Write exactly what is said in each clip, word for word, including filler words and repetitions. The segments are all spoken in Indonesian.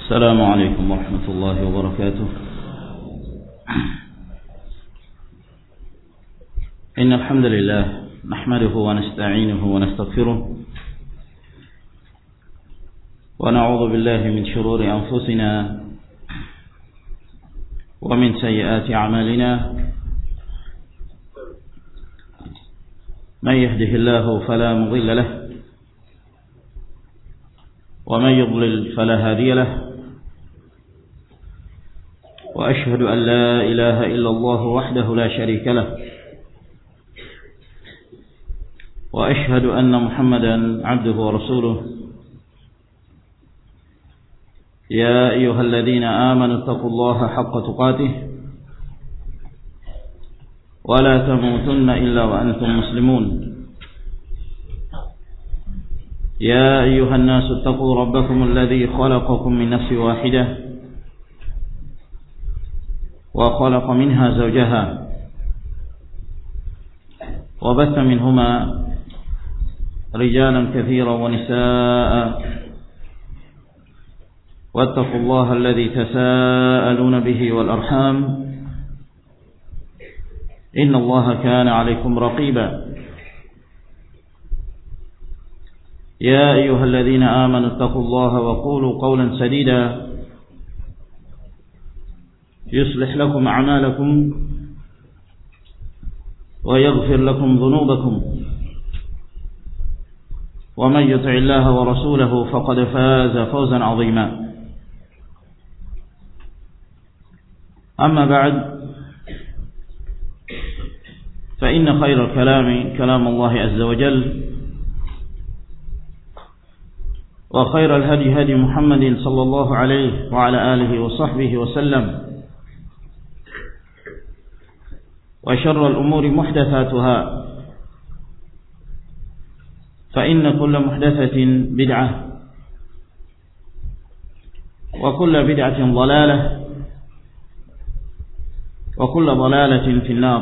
السلام عليكم ورحمة الله وبركاته. إن الحمد لله نحمده ونستعينه ونستغفره ونعوذ بالله من شرور أنفسنا ومن سيئات أعمالنا. من يهده الله فلا مضل له ومن يضلل فلا هادي له، وأشهد أن لا إله إلا الله وحده لا شريك له، وأشهد أن محمدا عبده ورسوله. يا أيها الذين آمنوا اتقوا الله حق تقاته ولا تموتن إلا وأنتم مسلمون. يا أيها الناس اتقوا ربكم الذي خلقكم من نفس واحدة وخلق منها زوجها وبث منهما رجالا كثيرا ونساء، واتقوا الله الذي تساءلون به والأرحام إن الله كان عليكم رقيبا. يا أيها الذين آمنوا اتقوا الله وقولوا قولا سديدا يصلح لكم أعمالكم ويغفر لكم ذنوبكم، ومن يطع الله ورسوله فقد فاز فوزا عظيما. أما بعد، فإن خير الكلام كلام الله عز وجل، وخير الهدي هدي محمد صلى الله عليه وعلى آله وصحبه وسلم، وشر الأمور محدثاتها، فإن كل محدثة بدعة، وكل بدعة ضلالة، وكل ضلالة في النار.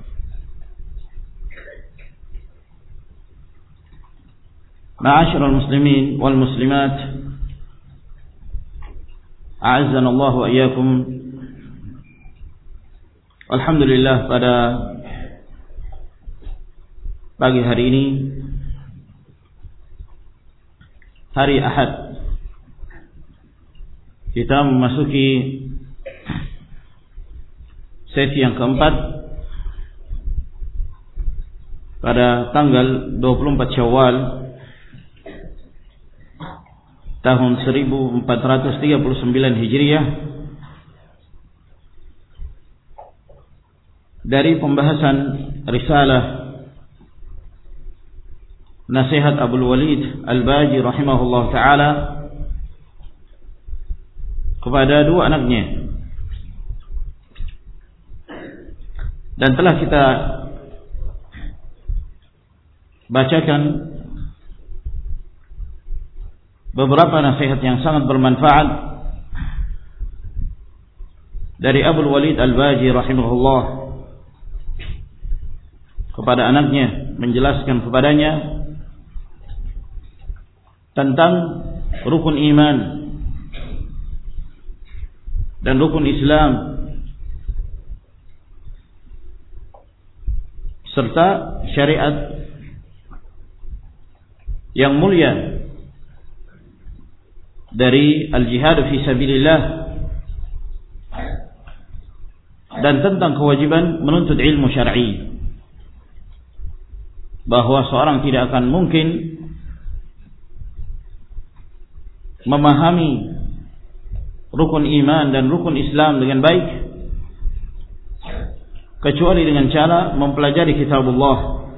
معاشر المسلمين والمسلمات، أعزنا الله وإياكم. Alhamdulillah, pada pagi hari ini, hari Ahad, kita memasuki sesi yang keempat pada tanggal dua puluh empat Syawal tahun seribu empat ratus tiga puluh sembilan Hijriah, dari pembahasan risalah Nasihat Abul Walid Al-Baji rahimahullah ta'ala kepada dua anaknya. Dan telah kita bacakan beberapa nasihat yang sangat bermanfaat dari Abul Walid Al-Baji rahimahullah kepada anaknya, menjelaskan kepadanya tentang rukun iman dan rukun Islam, serta syariat yang mulia dari al-jihad fi sabilillah, dan tentang kewajiban menuntut ilmu syar'i, bahwa seorang tidak akan mungkin memahami rukun iman dan rukun Islam dengan baik kecuali dengan cara mempelajari kitabullah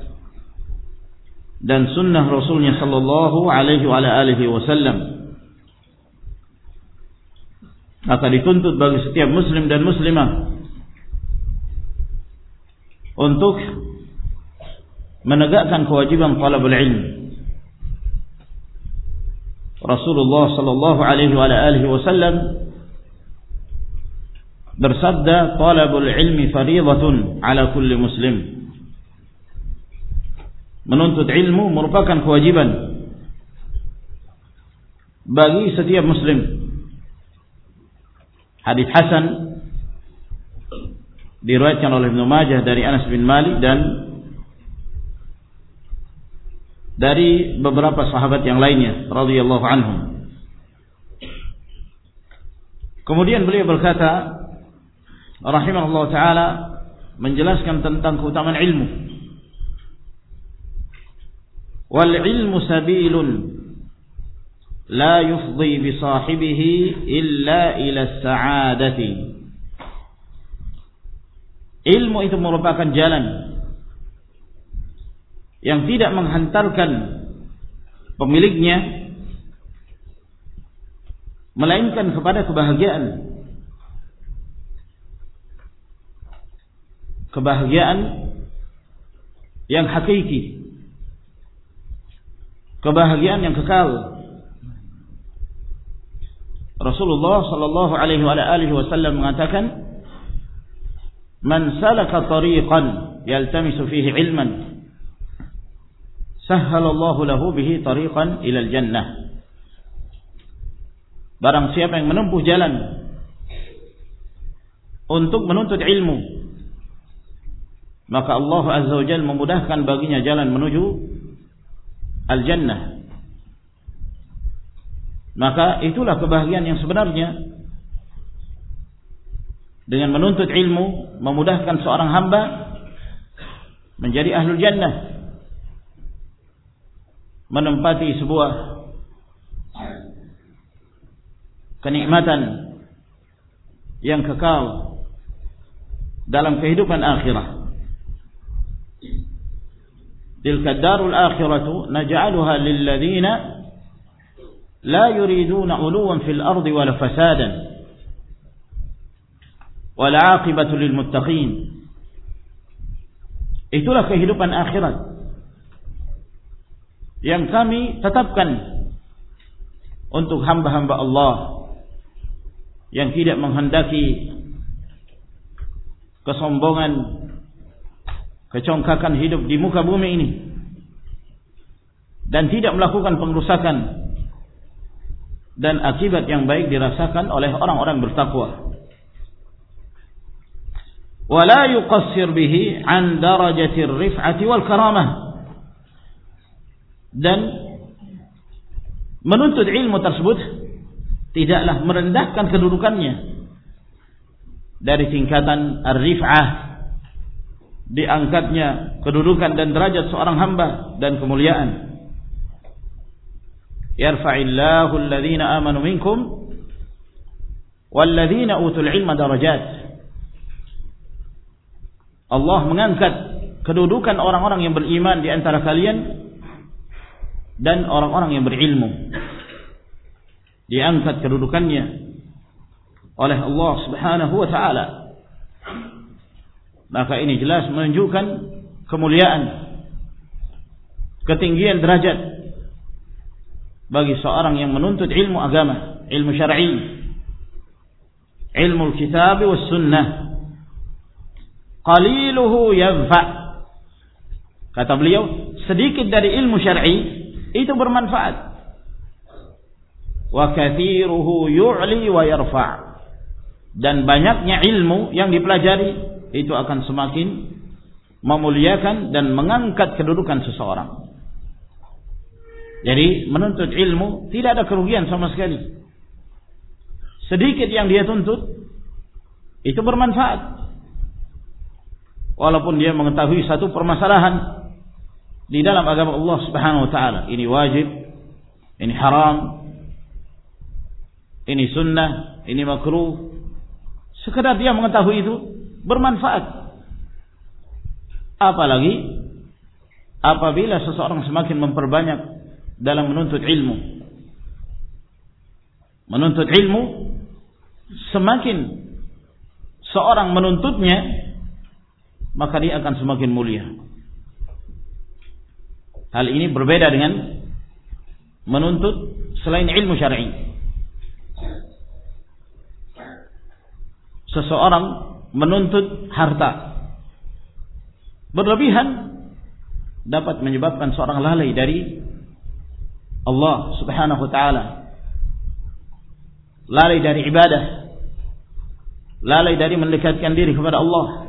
dan sunnah Rasulnya sallallahu alaihi wa alihi wasallam. Maka dituntut bagi setiap muslim dan muslimah untuk menegakkan kewajiban talabul ilm. Rasulullah sallallahu alaihi wa alihi wasallam bersabda, talabul ilmi fardhatun ala kulli muslim. Menuntut ilmu merupakan kewajiban bagi setiap muslim. Hadis hasan diriwayatkan oleh Ibnu Majah dari Anas bin Malik dan dari beberapa sahabat yang lainnya radhiyallahu anhum. Kemudian beliau berkata rahimahullah taala menjelaskan tentang keutamaan ilmu. Wal ilmu sabilun la yufdi bi sahibihi illa ila as-sa'adati. Ilmu itu merupakan jalan yang tidak menghantarkan pemiliknya melainkan kepada kebahagiaan. Kebahagiaan yang hakiki, kebahagiaan yang kekal. Rasulullah sallallahu alaihi wa alihi wasallam mengatakan, "Man salaka tariqan yaltamisu fihi ilman, sahhalallahu lahu bihi tariqan ila al-jannah." Barang siapa yang menempuh jalan untuk menuntut ilmu, maka Allah Azza wa Jalla memudahkan baginya jalan menuju al-jannah. Maka itulah kebahagiaan yang sebenarnya. Dengan menuntut ilmu memudahkan seorang hamba menjadi ahlul jannah, menempati sebuah kenikmatan yang kekal dalam kehidupan akhirah. Tilka darul akhiratu naj'aluha lil ladzina la yuriduna 'uluwan fil ardi wala fasadan wal 'aqibatu lil muttaqin. Itulah kehidupan akhirat yang kami tetapkan untuk hamba-hamba Allah yang tidak menghendaki kesombongan, kecongkakan hidup di muka bumi ini, dan tidak melakukan pengrusakan, dan akibat yang baik dirasakan oleh orang-orang bertakwa. Wala yuqassir bihi an darajatir rif'ati wal karamah, dan menuntut ilmu tersebut tidaklah merendahkan kedudukannya dari tingkatan ar-rif'ah, diangkatnya kedudukan dan derajat seorang hamba dan kemuliaan. Yarfa'illahu alladhina amanu minkum walladhina utul ilma darajat. Allah mengangkat kedudukan orang-orang yang beriman di antara kalian dan orang-orang yang berilmu. Diangkat kedudukannya oleh Allah Subhanahu wa taala. Maka ini jelas menunjukkan kemuliaan, ketinggian derajat bagi seorang yang menuntut ilmu agama, ilmu syar'i, ilmu kitab was sunnah. Qaliluhu yanfa'. Kata beliau, sedikit dari ilmu syar'i itu bermanfaat. Wa kathiruhu yu'li wa yarfa'. Dan banyaknya ilmu yang dipelajari itu akan semakin memuliakan dan mengangkat kedudukan seseorang. Jadi menuntut ilmu tidak ada kerugian sama sekali. Sedikit yang dia tuntut itu bermanfaat. Walaupun dia mengetahui satu permasalahan di dalam agama Allah Subhanahu wa taala, ini wajib, ini haram, ini sunnah, ini makruh. Sekedar dia mengetahui itu bermanfaat. Apalagi apabila seseorang semakin memperbanyak dalam menuntut ilmu. Menuntut ilmu, semakin seorang menuntutnya, maka dia akan semakin mulia. Hal ini berbeda dengan menuntut selain ilmu syar'i. Seseorang menuntut harta berlebihan dapat menyebabkan seorang lalai dari Allah Subhanahu wa taala, lalai dari ibadah, lalai dari mendekatkan diri kepada Allah.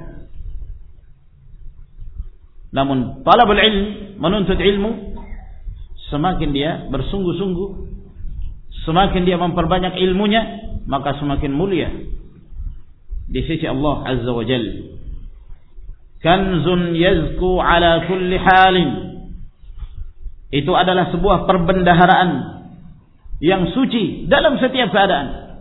Namun talabul ilm, menuntut ilmu, semakin dia bersungguh-sungguh, semakin dia memperbanyak ilmunya, maka semakin mulia di sisi Allah Azza wa Jalla. Kanzun yazku ala kulli halin, itu adalah sebuah perbendaharaan yang suci dalam setiap keadaan.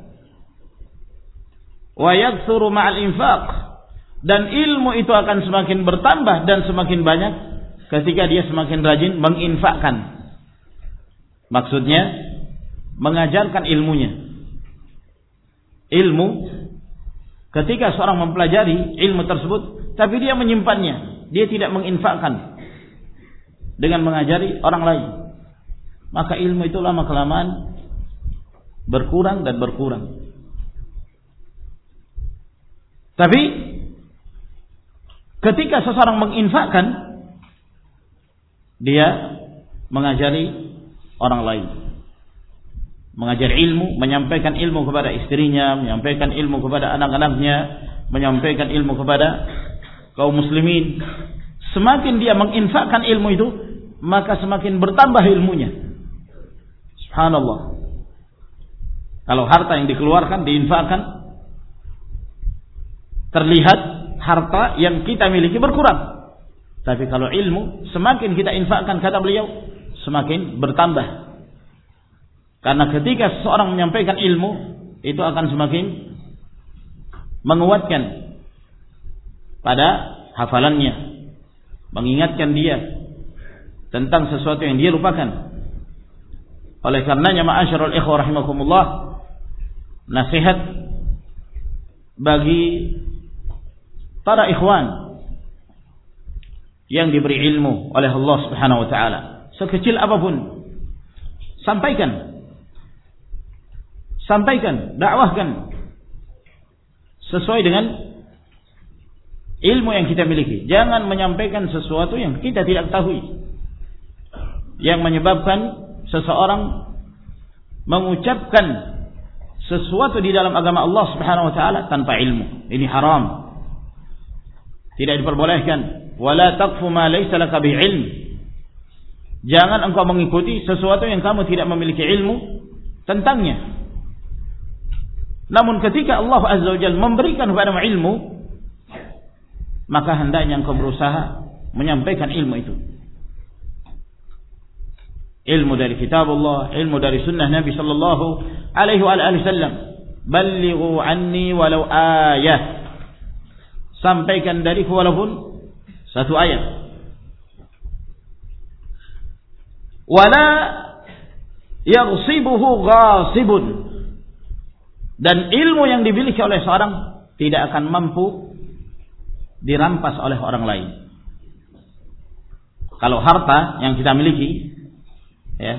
Wa yakthuru ma'al infaq, dan ilmu itu akan semakin bertambah dan semakin banyak ketika dia semakin rajin menginfakkan. Maksudnya mengajarkan ilmunya. Ilmu, ketika seorang mempelajari ilmu tersebut tapi dia menyimpannya, dia tidak menginfakkan dengan mengajari orang lain, maka ilmu itu lama kelamaan berkurang dan berkurang. Tapi ketika seseorang menginfakkan, dia mengajari orang lain, mengajar ilmu, menyampaikan ilmu kepada istrinya, menyampaikan ilmu kepada anak-anaknya, menyampaikan ilmu kepada kaum muslimin. Semakin dia menginfakkan ilmu itu, maka semakin bertambah ilmunya. Subhanallah. Kalau harta yang dikeluarkan, diinfakkan, terlihat harta yang kita miliki berkurang. Tapi kalau ilmu, semakin kita infakkan, kata beliau, semakin bertambah. Karena ketika seseorang menyampaikan ilmu, itu akan semakin menguatkan pada hafalannya, mengingatkan dia tentang sesuatu yang dia lupakan. Oleh karenanya, ma'asyiral ikhwah rahimakumullah, nasihat bagi para ikhwan yang diberi ilmu oleh Allah Subhanahu wa taala, sekecil apapun, sampaikan. Sampaikan, dakwahkan sesuai dengan ilmu yang kita miliki. Jangan menyampaikan sesuatu yang kita tidak ketahui, yang menyebabkan seseorang mengucapkan sesuatu di dalam agama Allah Subhanahu wa taala tanpa ilmu. Ini haram. Tidak diperbolehkan. Wala taqfu ma laysa laka bi ilm. Jangan engkau mengikuti sesuatu yang kamu tidak memiliki ilmu tentangnya. Namun ketika Allah Azza wa Jalla memberikan kepadamu ilmu, maka hendaknya engkau berusaha menyampaikan ilmu itu. Ilmu dari kitab Allah, ilmu dari sunnah Nabi sallallahu alaihi wa alihi wasallam. Ballighu anni walau ayah. Sampaikan dariku walaupun satu ayat. Wala yaghsibuhu ghasibun. Dan ilmu yang dimiliki oleh seorang tidak akan mampu dirampas oleh orang lain. Kalau harta yang kita miliki, ya,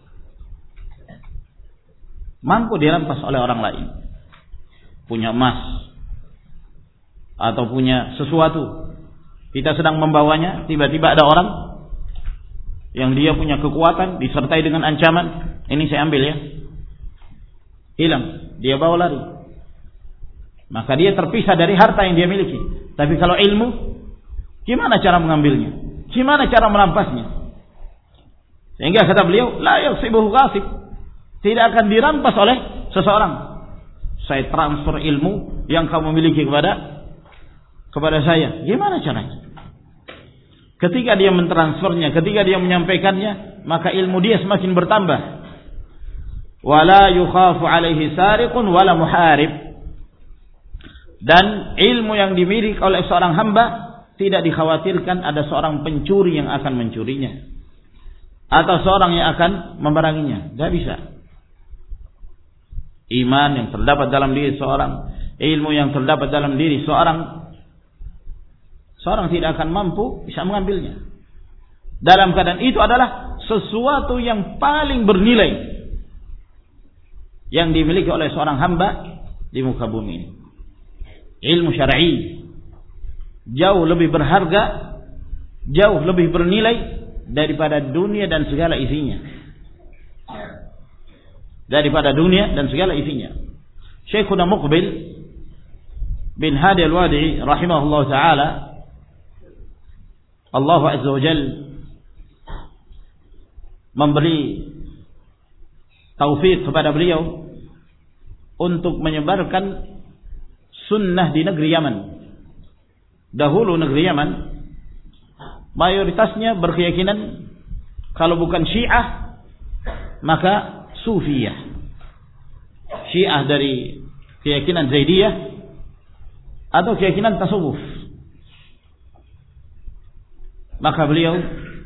mampu dirampas oleh orang lain. Punya emas atau punya sesuatu, kita sedang membawanya, tiba-tiba ada orang yang dia punya kekuatan disertai dengan ancaman, ini saya ambil ya, hilang, dia bawa lari, maka dia terpisah dari harta yang dia miliki. Tapi kalau ilmu, gimana cara mengambilnya, gimana cara merampasnya? Sehingga kata beliau, la yaghsibuhu ghasib, tidak akan dirampas oleh seseorang. Saya transfer ilmu yang kamu miliki kepada kepada saya, gimana caranya? Ketika dia mentransfernya, ketika dia menyampaikannya, maka ilmu dia semakin bertambah. Wala yukhafu alaihi sariqun wala muharib. Dan ilmu yang dimiliki oleh seorang hamba tidak dikhawatirkan ada seorang pencuri yang akan mencurinya, atau seorang yang akan memeranginya. Tidak bisa. Iman yang terdapat dalam diri seorang, ilmu yang terdapat dalam diri seorang, seorang tidak akan mampu bisa mengambilnya. Dalam keadaan itu adalah sesuatu yang paling bernilai yang dimiliki oleh seorang hamba di muka bumi ini. Ilmu syar'i jauh lebih berharga, jauh lebih bernilai daripada dunia dan segala isinya. Daripada dunia dan segala isinya. Syekhuna Muqbil bin Hadi Al-Wadi'i rahimahullah ta'ala, Allah Azza wa Jal memberi taufik kepada beliau untuk menyebarkan sunnah di negeri Yaman. Dahulu negeri Yaman mayoritasnya berkeyakinan kalau bukan Syiah maka Sufiyah. Syiah dari keyakinan Zaidiyah atau keyakinan tasawuf. Maka beliau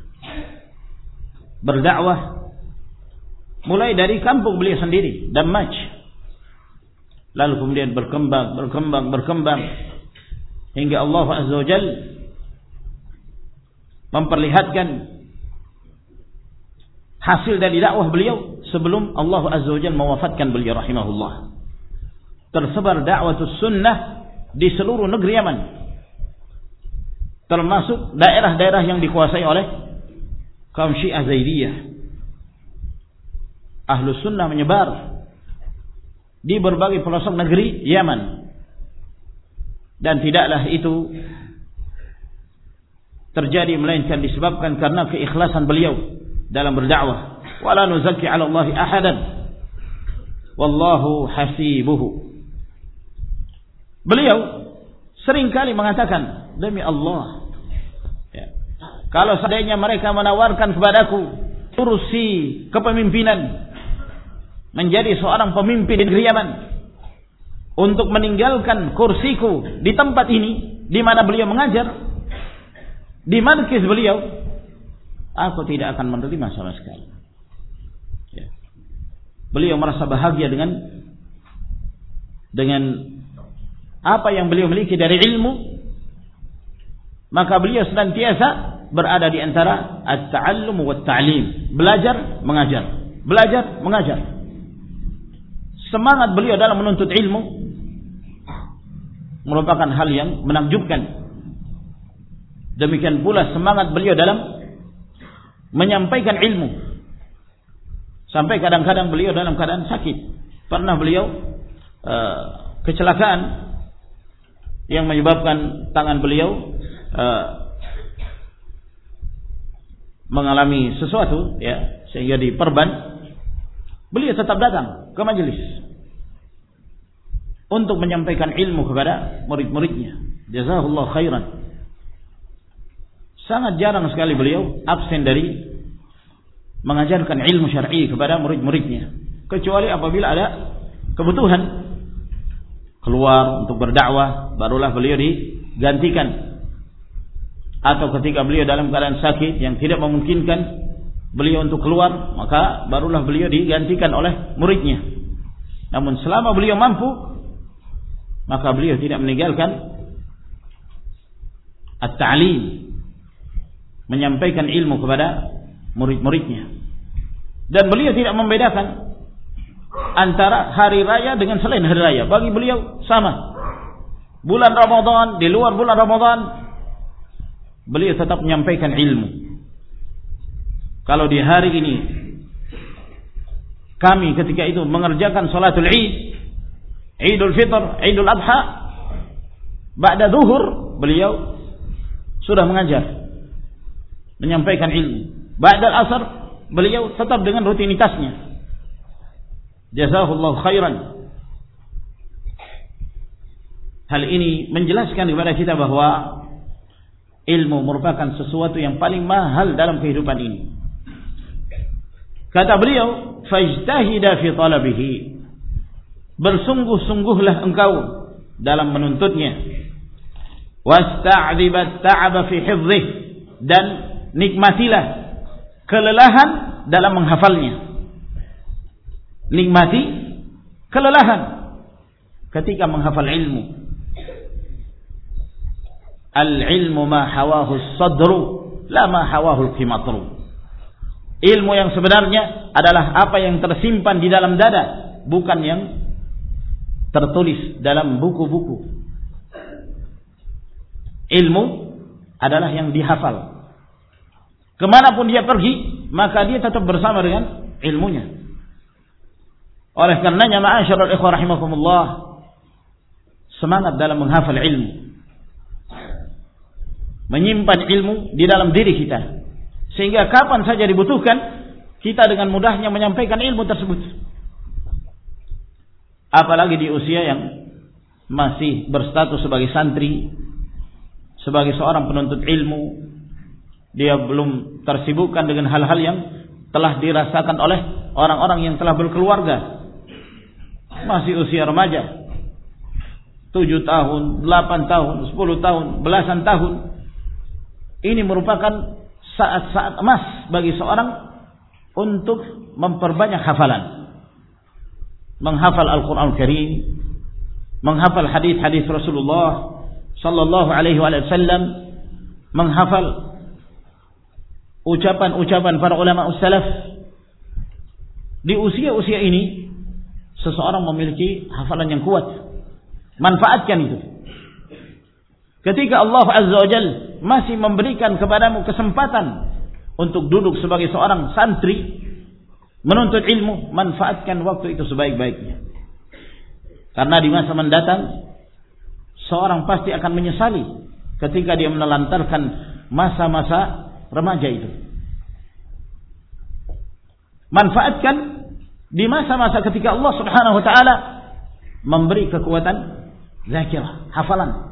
berdakwah mulai dari kampung beliau sendiri, Damaj. Lalu kemudian berkembang, berkembang, berkembang hingga Allah Azza wa Jalla memperlihatkan hasil dari dakwah beliau sebelum Allah Azza wa Jalla mewafatkan beliau rahimahullah. Tersebar da'watus sunnah di seluruh negeri Yaman, termasuk daerah-daerah yang dikuasai oleh kaum Syiah Zaidiyah. Ahlus sunnah menyebar di berbagai pelosok negeri Yaman, dan tidaklah itu terjadi melainkan disebabkan karena keikhlasan beliau dalam berdakwah. Wala nuzakki 'ala Allahi ahadan wallahu hasibuhu. Beliau seringkali mengatakan, demi Allah, ya, kalau seandainya mereka menawarkan kepadaku kursi kepemimpinan, menjadi seorang pemimpin di negeri Yaman, untuk meninggalkan kursiku di tempat ini di mana beliau mengajar, di markis beliau, aku tidak akan menerima sama sekali. Ya. Beliau merasa bahagia dengan dengan apa yang beliau miliki dari ilmu, maka beliau senantiasa berada di antara at-ta'allum wa at-ta'lim, belajar mengajar, belajar mengajar. Semangat beliau dalam menuntut ilmu merupakan hal yang menakjubkan. Demikian pula semangat beliau dalam menyampaikan ilmu, sampai kadang-kadang beliau dalam keadaan sakit. Pernah beliau uh, kecelakaan yang menyebabkan tangan beliau uh, mengalami sesuatu, ya, sehingga diperban. Beliau tetap datang ke majelis untuk menyampaikan ilmu kepada murid-muridnya. Jazakallahu khairan. Sangat jarang sekali beliau absen dari mengajarkan ilmu syar'i kepada murid-muridnya, kecuali apabila ada kebutuhan keluar untuk berdakwah, barulah beliau digantikan. Atau ketika beliau dalam keadaan sakit yang tidak memungkinkan beliau untuk keluar, maka barulah beliau digantikan oleh muridnya. Namun selama beliau mampu, maka beliau tidak meninggalkan at-ta'lim, menyampaikan ilmu kepada murid-muridnya. Dan beliau tidak membedakan antara hari raya dengan selain hari raya. Bagi beliau sama. Bulan Ramadan, di luar bulan Ramadan, beliau tetap menyampaikan ilmu. Kalau di hari ini kami ketika itu mengerjakan salatul Id, Idul Fitr, Idul Adha, ba'da zuhur beliau sudah mengajar, menyampaikan ilmu. Ba'da asar beliau tetap dengan rutinitasnya. Jazakallahu khairan. Hal ini menjelaskan kepada kita bahwa ilmu merupakan sesuatu yang paling mahal dalam kehidupan ini. Kata beliau, fajtahida fi talabihi, bersungguh-sungguhlah engkau dalam menuntutnya. Wasta'dhibat ta'aba fi hifdhih, dan nikmatilah kelelahan dalam menghafalnya. Nikmati kelelahan ketika menghafal ilmu. Al-ilmu ma hawahu as-sadru la ma hawahu al-qimatru. Ilmu yang sebenarnya adalah apa yang tersimpan di dalam dada, bukan yang tertulis dalam buku-buku. Ilmu adalah yang dihafal. Kemanapun dia pergi, maka dia tetap bersama dengan ilmunya. Oleh karenanya, ma'asyiral ikhwah rahimakumullah, semangat dalam menghafal ilmu, menyimpan ilmu di dalam diri kita, sehingga kapan saja dibutuhkan kita dengan mudahnya menyampaikan ilmu tersebut. Apalagi di usia yang masih berstatus sebagai santri, sebagai seorang penuntut ilmu, dia belum tersibukkan dengan hal-hal yang telah dirasakan oleh orang-orang yang telah berkeluarga. Masih usia remaja, tujuh tahun, delapan tahun, sepuluh tahun, belasan tahun. Ini merupakan saat-saat emas bagi seorang untuk memperbanyak hafalan, menghafal Al-Quran Al-Karim, menghafal hadis-hadis Rasulullah sallallahu alaihi wasallam, menghafal ucapan-ucapan para ulama salaf. Di usia-usia ini seseorang memiliki hafalan yang kuat. Manfaatkan itu. Ketika Allah Azza wa Jalla masih memberikan kepadamu kesempatan untuk duduk sebagai seorang santri menuntut ilmu, manfaatkan waktu itu sebaik-baiknya. Karena di masa mendatang seorang pasti akan menyesali ketika dia menelantarkan masa-masa remaja itu. Manfaatkan di masa-masa ketika Allah Subhanahu wa taala memberi kekuatan zakirah, hafalan.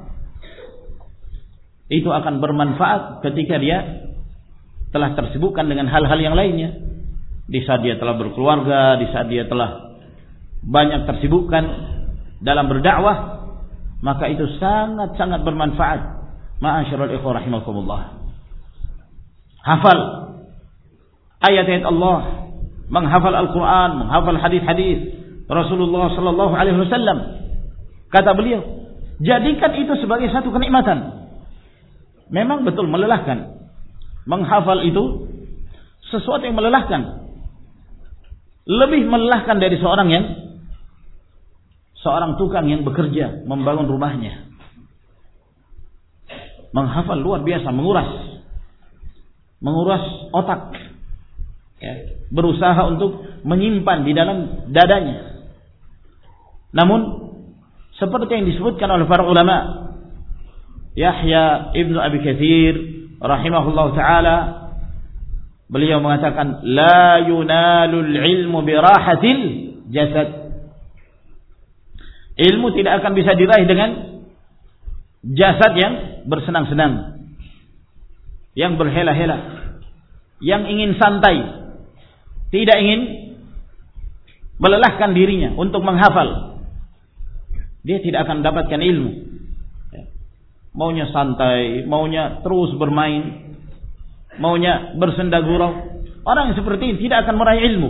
Itu akan bermanfaat ketika dia telah tersibukkan dengan hal-hal yang lainnya. Di saat dia telah berkeluarga, di saat dia telah banyak tersibukkan dalam berdakwah, maka itu sangat-sangat bermanfaat. Ma'asyiral ikhwah rahimakumullah. Hafal ayat-ayat Allah, menghafal Al-Quran, menghafal hadis-hadis Rasulullah sallallahu alaihi wasallam. Kata beliau, jadikan itu sebagai satu kenikmatan. Memang betul melelahkan. Menghafal itu sesuatu yang melelahkan. Lebih melelahkan dari seorang yang seorang tukang yang bekerja membangun rumahnya. Menghafal luar biasa, menguras menguras otak, ya, berusaha untuk menyimpan di dalam dadanya. Namun seperti yang disebutkan oleh para ulama, Yahya ibnu Abi Katsir rahimahullah taala, beliau mengatakan la yunalul ilmu birahatil jasad. Ilmu tidak akan bisa diraih dengan jasad yang bersenang-senang, yang berhela-hela, yang ingin santai, tidak ingin melelahkan dirinya untuk menghafal. Dia tidak akan mendapatkan ilmu. Maunya santai, maunya terus bermain, maunya bersenda gurau. Orang yang seperti ini tidak akan meraih ilmu.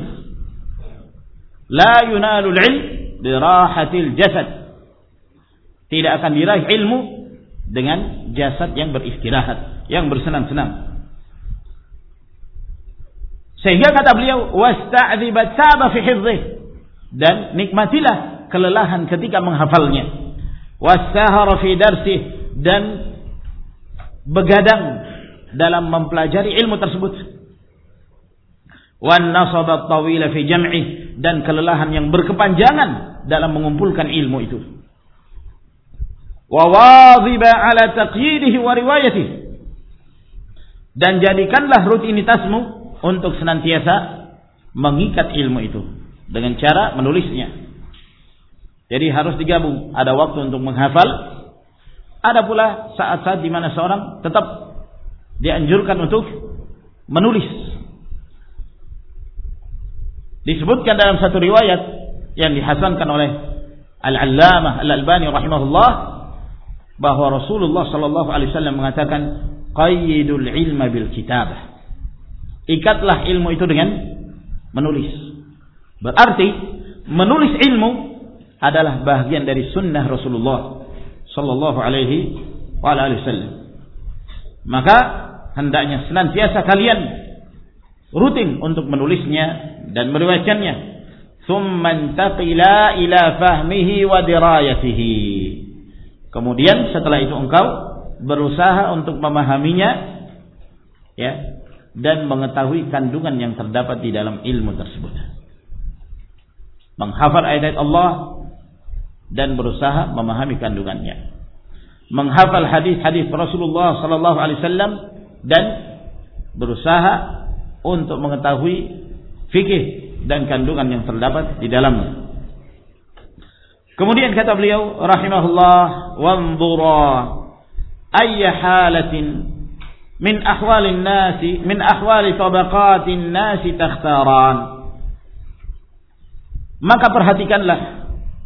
La yunalul ilm birahatil jasad. Tidak akan diraih ilmu dengan jasad yang beristirahat, yang bersenang-senang. Sehingga kata beliau, wasta'dzibat saba fi hifdhih, dan nikmatilah kelelahan ketika menghafalnya. Wasahara fi darsih, dan begadang dalam mempelajari ilmu tersebut. Wan nasaba at-tawila fi jam'ih, dan kelelahan yang berkepanjangan dalam mengumpulkan ilmu itu. Wa wadhiba ala taqyidihi wa riwayatihi, dan jadikanlah rutinitasmu untuk senantiasa mengikat ilmu itu dengan cara menulisnya. Jadi harus digabung, ada waktu untuk menghafal, ada pula saat-saat di mana seorang tetap dianjurkan untuk menulis. Disebutkan dalam satu riwayat yang dihasankan oleh Al-Allamah Al-Albani rahimahullah, bahwa Rasulullah sallallahu alaihi wasallam mengatakan, qayyidul ilma bil kitabah. Ikatlah ilmu itu dengan menulis. Berarti menulis ilmu adalah bagian dari sunnah Rasulullah sallallahu alaihi wasallam. Maka hendaknya senantiasa kalian rutin untuk menulisnya dan meriwayatkannya. Tsumma intaqila ila fahmihi wa dirayatihi. Kemudian setelah itu engkau berusaha untuk memahaminya, ya, dan mengetahui kandungan yang terdapat di dalam ilmu tersebut. Menghafal ayat-ayat Allah, dan berusaha memahami kandungannya, menghafal hadis-hadis Rasulullah sallallahu alaihi wasallam dan berusaha untuk mengetahui fikih dan kandungan yang terdapat di dalamnya. Kemudian kata beliau rahimahullah, wanzura ayya halatin min ahwalin nasi min ahwali tabaqatin nasi takhtaran. Maka perhatikanlah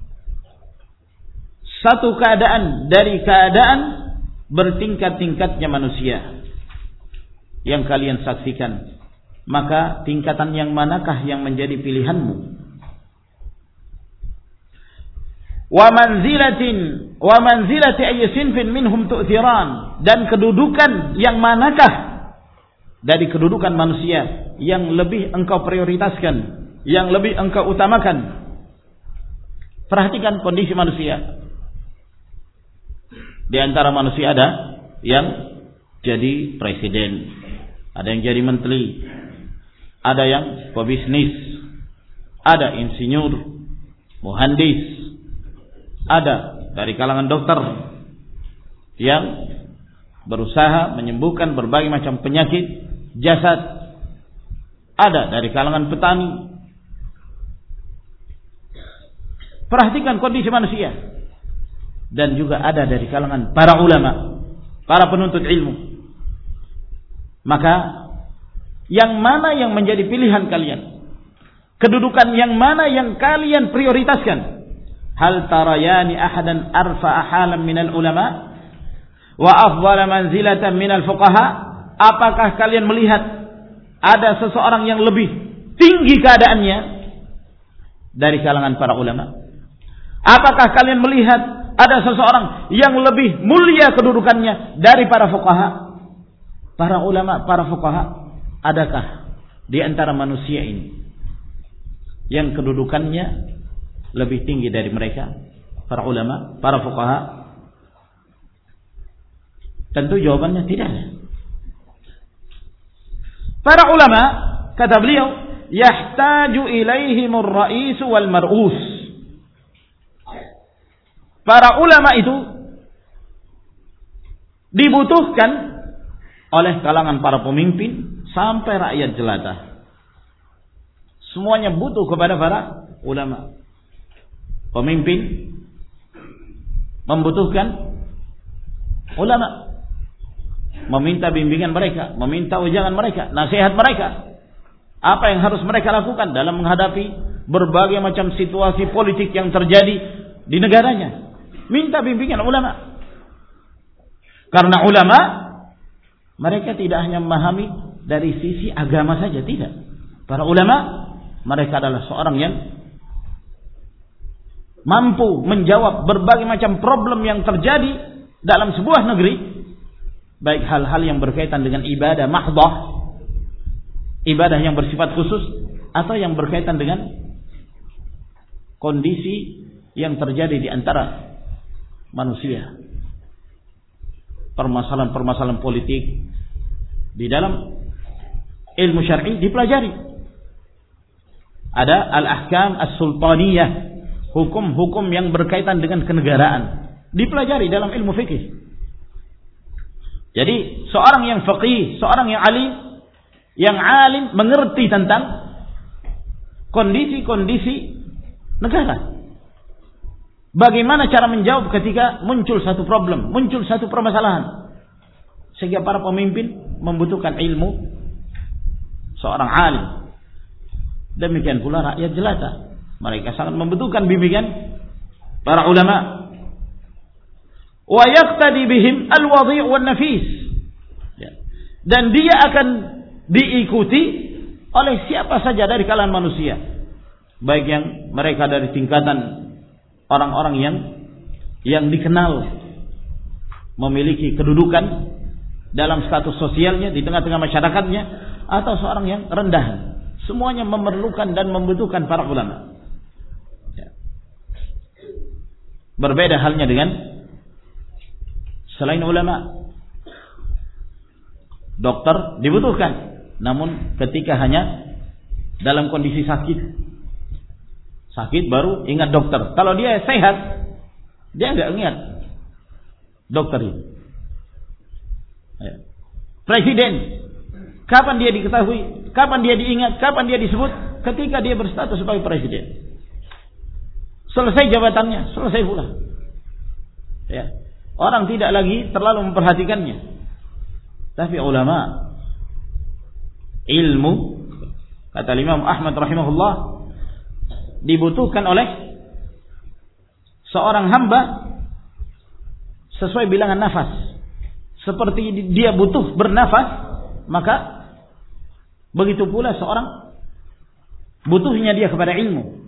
satu keadaan dari keadaan bertingkat-tingkatnya manusia yang kalian saksikan, maka tingkatan yang manakah yang menjadi pilihanmu? Wa manzilatin wa manzilati ayyi sinfin minhum tu'thiran, dan kedudukan yang manakah dari kedudukan manusia yang lebih engkau prioritaskan, yang lebih engkau utamakan. Perhatikan kondisi manusia. Di antara manusia ada yang jadi presiden, ada yang jadi menteri, ada yang pebisnis, ada insinyur, muhandis, ada dari kalangan dokter yang berusaha menyembuhkan berbagai macam penyakit jasad, ada dari kalangan petani. Perhatikan kondisi manusia. Dan juga ada dari kalangan para ulama, para penuntut ilmu. Maka yang mana yang menjadi pilihan kalian? Kedudukan yang mana yang kalian prioritaskan? Hal tarayani ahadan arfa'a halan minal ulama wa afdala manzilatan minal fuqaha? Apakah kalian melihat ada seseorang yang lebih tinggi keadaannya dari kalangan para ulama? Apakah kalian melihat ada seseorang yang lebih mulia kedudukannya dari para fuqaha? Para ulama, para fuqaha, adakah di antara manusia ini yang kedudukannya lebih tinggi dari mereka? Para ulama, para fuqaha? Tentu jawabannya tidak ada. Para ulama, kata beliau, yahtaju ilaihimur ra'isu wal mar'us. Para ulama itu dibutuhkan oleh kalangan para pemimpin sampai rakyat jelata. Semuanya butuh kepada para ulama. Pemimpin membutuhkan ulama, meminta bimbingan mereka, meminta ujangan mereka, nasihat mereka. Apa yang harus mereka lakukan dalam menghadapi berbagai macam situasi politik yang terjadi di negaranya. Minta bimbingan ulama. Karena ulama, mereka tidak hanya memahami dari sisi agama saja, tidak. Para ulama, mereka adalah seorang yang mampu menjawab berbagai macam problem yang terjadi dalam sebuah negeri, baik hal-hal yang berkaitan dengan ibadah mahdhah, ibadah yang bersifat khusus, atau yang berkaitan dengan kondisi yang terjadi di antara manusia. Permasalahan-permasalahan politik di dalam ilmu syar'i dipelajari. Ada al-ahkam as-sultaniyah, hukum-hukum yang berkaitan dengan kenegaraan, dipelajari dalam ilmu fikih. Jadi seorang yang faqih, seorang yang alim, yang alim mengerti tentang kondisi-kondisi negara. Bagaimana cara menjawab ketika muncul satu problem, muncul satu permasalahan. Sehingga para pemimpin membutuhkan ilmu seorang alim. Demikian pula rakyat jelata, mereka sangat membutuhkan bimbingan para ulama. Wa yaqtadi bihim al-wadhi' wan nafis. Dan dia akan diikuti oleh siapa saja dari kalangan manusia, baik yang mereka dari tingkatan orang-orang yang yang dikenal memiliki kedudukan dalam status sosialnya di tengah-tengah masyarakatnya, atau seorang yang rendah. Semuanya memerlukan dan membutuhkan para ulama. Berbeda halnya dengan selain ulama. Dokter dibutuhkan, namun ketika hanya dalam kondisi sakit, sakit baru ingat dokter. Kalau dia sehat, Dia enggak ingat dokter itu. Presiden, kapan dia diketahui, kapan dia diingat, kapan dia disebut? Ketika dia berstatus sebagai presiden. Selesai jabatannya, selesai pula. Ya. Orang tidak lagi terlalu memperhatikannya. Tapi ulama, ilmu, kata Imam Ahmad rahimahullah, dibutuhkan oleh seorang hamba sesuai bilangan nafas. Seperti dia butuh bernafas, maka begitu pula seorang butuhnya dia kepada ilmu.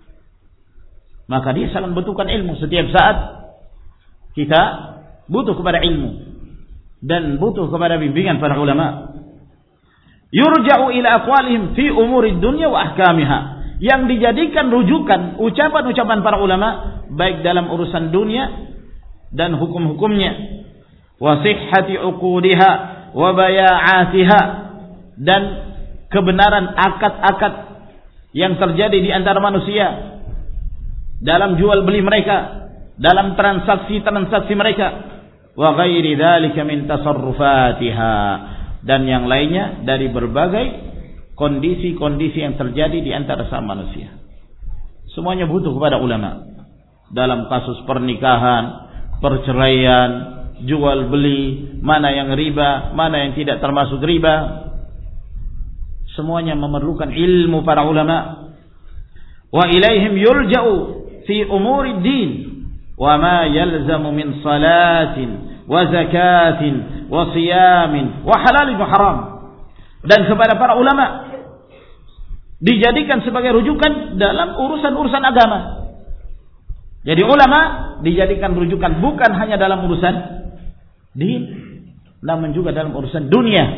Maka dia sangat butuhkan ilmu. Setiap saat kita butuh kepada ilmu dan butuh kepada bimbingan para ulama. Yurja'u ila aqwalihim fi umuri dunya wa ahkamiha, yang dijadikan rujukan ucapan-ucapan para ulama baik dalam urusan dunia dan hukum-hukumnya, wa sihhati uqudiha wa baya'atiha, dan kebenaran akad-akad yang terjadi di antara manusia dalam jual beli mereka, dalam transaksi-transaksi mereka, wa ghairi dzalika min tasarrufatiha, dan yang lainnya dari berbagai kondisi-kondisi yang terjadi di antara sama manusia. Semuanya butuh kepada ulama dalam kasus pernikahan, perceraian, jual beli, mana yang riba, mana yang tidak termasuk riba. Semuanya memerlukan ilmu para ulama. Wa ilaihim yulja'u fi umuri din wa ma yalzamu min salatin wa zakatin wa siyamin wa halalin wa haram. Dan kepada para ulama dijadikan sebagai rujukan dalam urusan-urusan agama. Jadi ulama dijadikan rujukan bukan hanya dalam urusan din, namun juga dalam urusan dunia.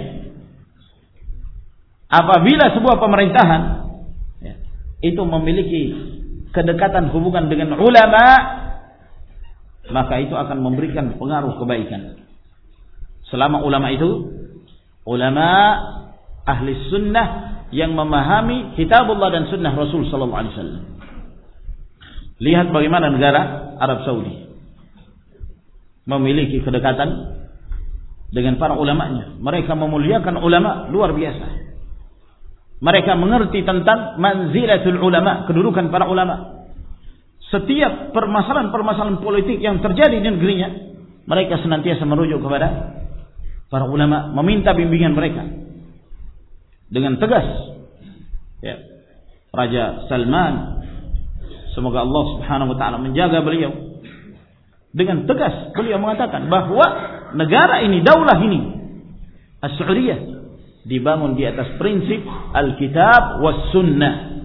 Apabila sebuah pemerintahan ya, itu memiliki kedekatan hubungan dengan ulama, maka itu akan memberikan pengaruh kebaikan. Selama ulama itu ulama ahli sunnah yang memahami kitabullah dan sunnah Rasul sallallahu alaihi wasallam. Lihat bagaimana negara Arab Saudi memiliki kedekatan dengan para ulamanya. Mereka memuliakan ulama luar biasa. Mereka mengerti tentang manzilatul ulama, kedudukan para ulama. Setiap permasalahan-permasalahan politik yang terjadi di negerinya, mereka senantiasa merujuk kepada para ulama, meminta bimbingan mereka dengan tegas. Ya. Raja Salman, semoga Allah Subhanahu wa taala menjaga beliau, dengan tegas beliau mengatakan bahwa negara ini, daulah ini, As-Saudiyah, dibangun di atas prinsip Alkitab was Sunnah.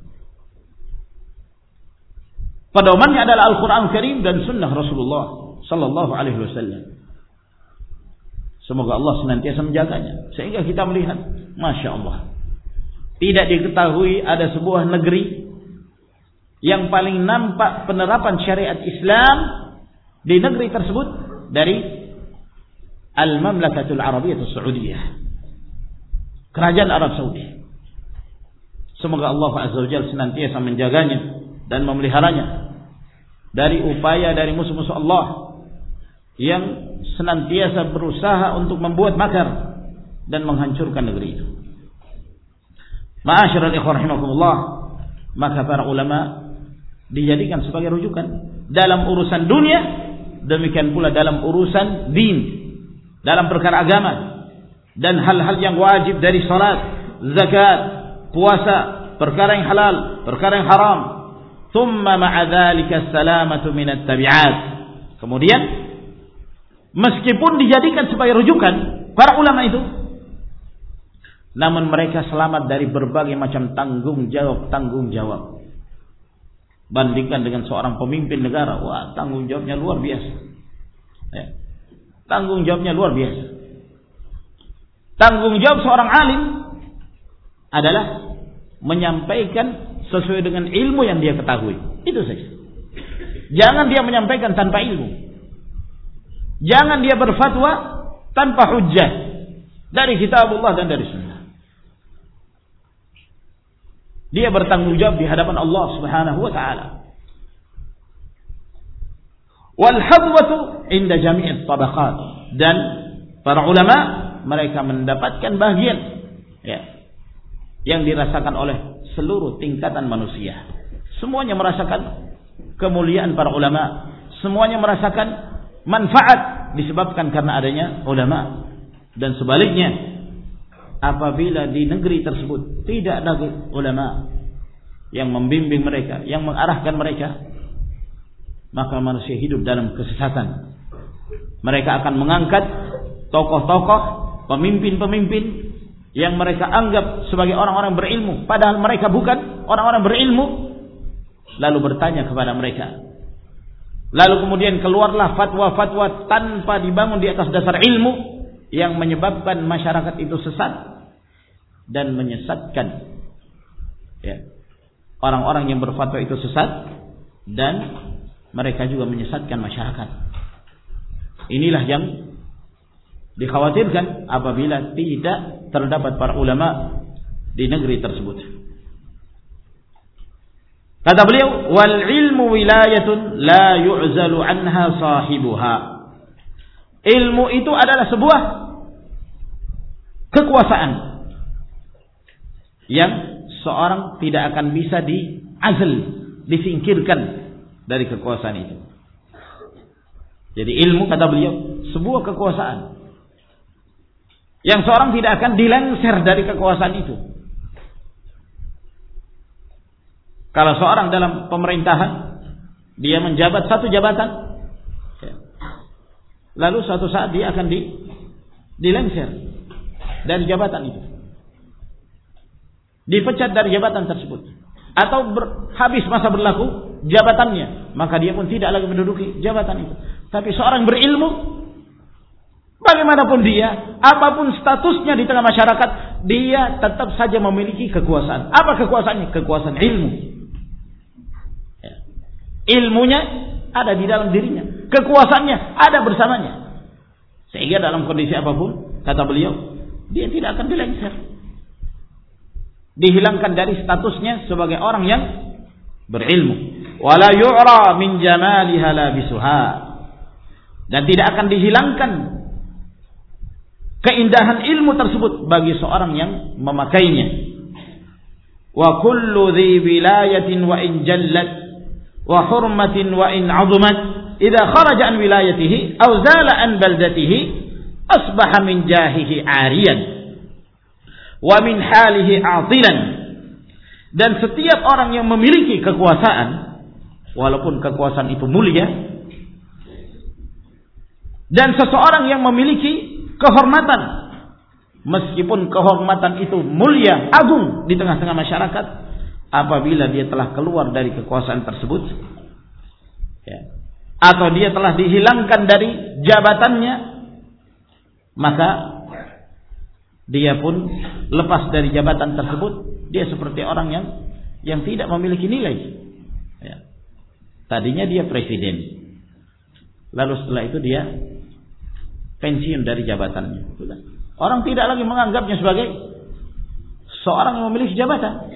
Pedomannya adalah Al-Quran Karim dan Sunnah Rasulullah Sallallahu Alaihi Wasallam. Semoga Allah senantiasa menjaganya, sehingga kita melihat, masya Allah, tidak diketahui ada sebuah negeri yang paling nampak penerapan syariat Islam di negeri tersebut dari Al-Mamlakatul Arabiyyah As-Saudiyah, kerajaan Arab Saudi. Semoga Allah Azza wa Jalla senantiasa menjaganya dan memeliharanya dari upaya dari musuh-musuh Allah yang senantiasa berusaha untuk membuat makar dan menghancurkan negeri itu. Ma'asyiral ikhwan rahimakumullah, maka para ulama dijadikan sebagai rujukan dalam urusan dunia, demikian pula dalam urusan din, dalam perkara agama dan hal-hal yang wajib dari salat, zakat, puasa, perkara yang halal, perkara yang haram. Thumma ma'a dzalika salamatu min at-tabi'at. Kemudian meskipun dijadikan sebagai rujukan para ulama itu, namun mereka selamat dari berbagai macam tanggung jawab tanggung jawab. Bandingkan dengan seorang pemimpin negara, wah, tanggung jawabnya luar biasa. Ya. Tanggung jawabnya luar biasa. Tanggung jawab seorang alim adalah menyampaikan sesuai dengan ilmu yang dia ketahui. Itu saja. Jangan dia menyampaikan tanpa ilmu. Jangan dia berfatwa tanpa hujjah dari kitabullah dan dari sunnah. Dia bertanggung jawab di hadapan Allah Subhanahu wa taala. Wal hadwatu inda jami'it tabaqat, dan para ulama mereka mendapatkan bagian ya yang dirasakan oleh seluruh tingkatan manusia. Semuanya merasakan kemuliaan para ulama, semuanya merasakan manfaat disebabkan karena adanya ulama. Dan sebaliknya, apabila di negeri tersebut tidak ada ulama yang membimbing mereka, yang mengarahkan mereka, maka manusia hidup dalam kesesatan. Mereka akan mengangkat tokoh-tokoh, pemimpin-pemimpin yang mereka anggap sebagai orang-orang berilmu, padahal mereka bukan orang-orang berilmu, lalu bertanya kepada mereka. Lalu kemudian keluarlah fatwa-fatwa tanpa dibangun di atas dasar ilmu, yang menyebabkan masyarakat itu sesat dan menyesatkan ya, orang-orang yang berfatwa itu sesat, dan mereka juga menyesatkan masyarakat. Inilah yang dikhawatirkan apabila tidak terdapat para ulama di negeri tersebut. Kata beliau, wal ilmu wilayatun la yu'zalu anha sahibuha. Ilmu itu adalah sebuah kekuasaan yang seorang tidak akan bisa diazal, disingkirkan dari kekuasaan itu. Jadi ilmu, kata beliau, sebuah kekuasaan yang seorang tidak akan dilengser dari kekuasaan itu. Kalau seorang dalam pemerintahan, dia menjabat satu jabatan, lalu suatu saat dia akan di, dilengser dari jabatan itu, dipecat dari jabatan tersebut, atau ber, habis masa berlaku jabatannya, maka dia pun tidak lagi menduduki jabatan itu. Tapi seorang berilmu, bagaimanapun dia, apapun statusnya di tengah masyarakat, dia tetap saja memiliki kekuasaan. Apa kekuasaannya? Kekuasaan ilmu. Ya. Ilmunya ada di dalam dirinya, kekuasaannya ada bersamanya, sehingga dalam kondisi apapun, kata beliau, dia tidak akan dilengser, dihilangkan dari statusnya sebagai orang yang berilmu. Wala yu'ra min jamaliha labisuha, dan tidak akan dihilangkan keindahan ilmu tersebut bagi seorang yang memakainya. Wa kullu dhi wilayatin wa in jallat wa hurmatin wa in 'azumat idza kharaja an wilayatihi aw zala an baldatihi asbaha min jahihi 'ariyan wa min halihi 'atilan. Dan setiap orang yang memiliki kekuasaan, walaupun kekuasaan itu mulia, dan seseorang yang memiliki kehormatan, meskipun kehormatan itu mulia, agung di tengah-tengah masyarakat, apabila dia telah keluar dari kekuasaan tersebut, ya, atau dia telah dihilangkan dari jabatannya, maka dia pun lepas dari jabatan tersebut, dia seperti orang yang yang tidak memiliki nilai. Ya. Tadinya dia presiden, lalu setelah itu dia pensiun dari jabatannya. Orang tidak lagi menganggapnya sebagai seorang yang memiliki jabatan.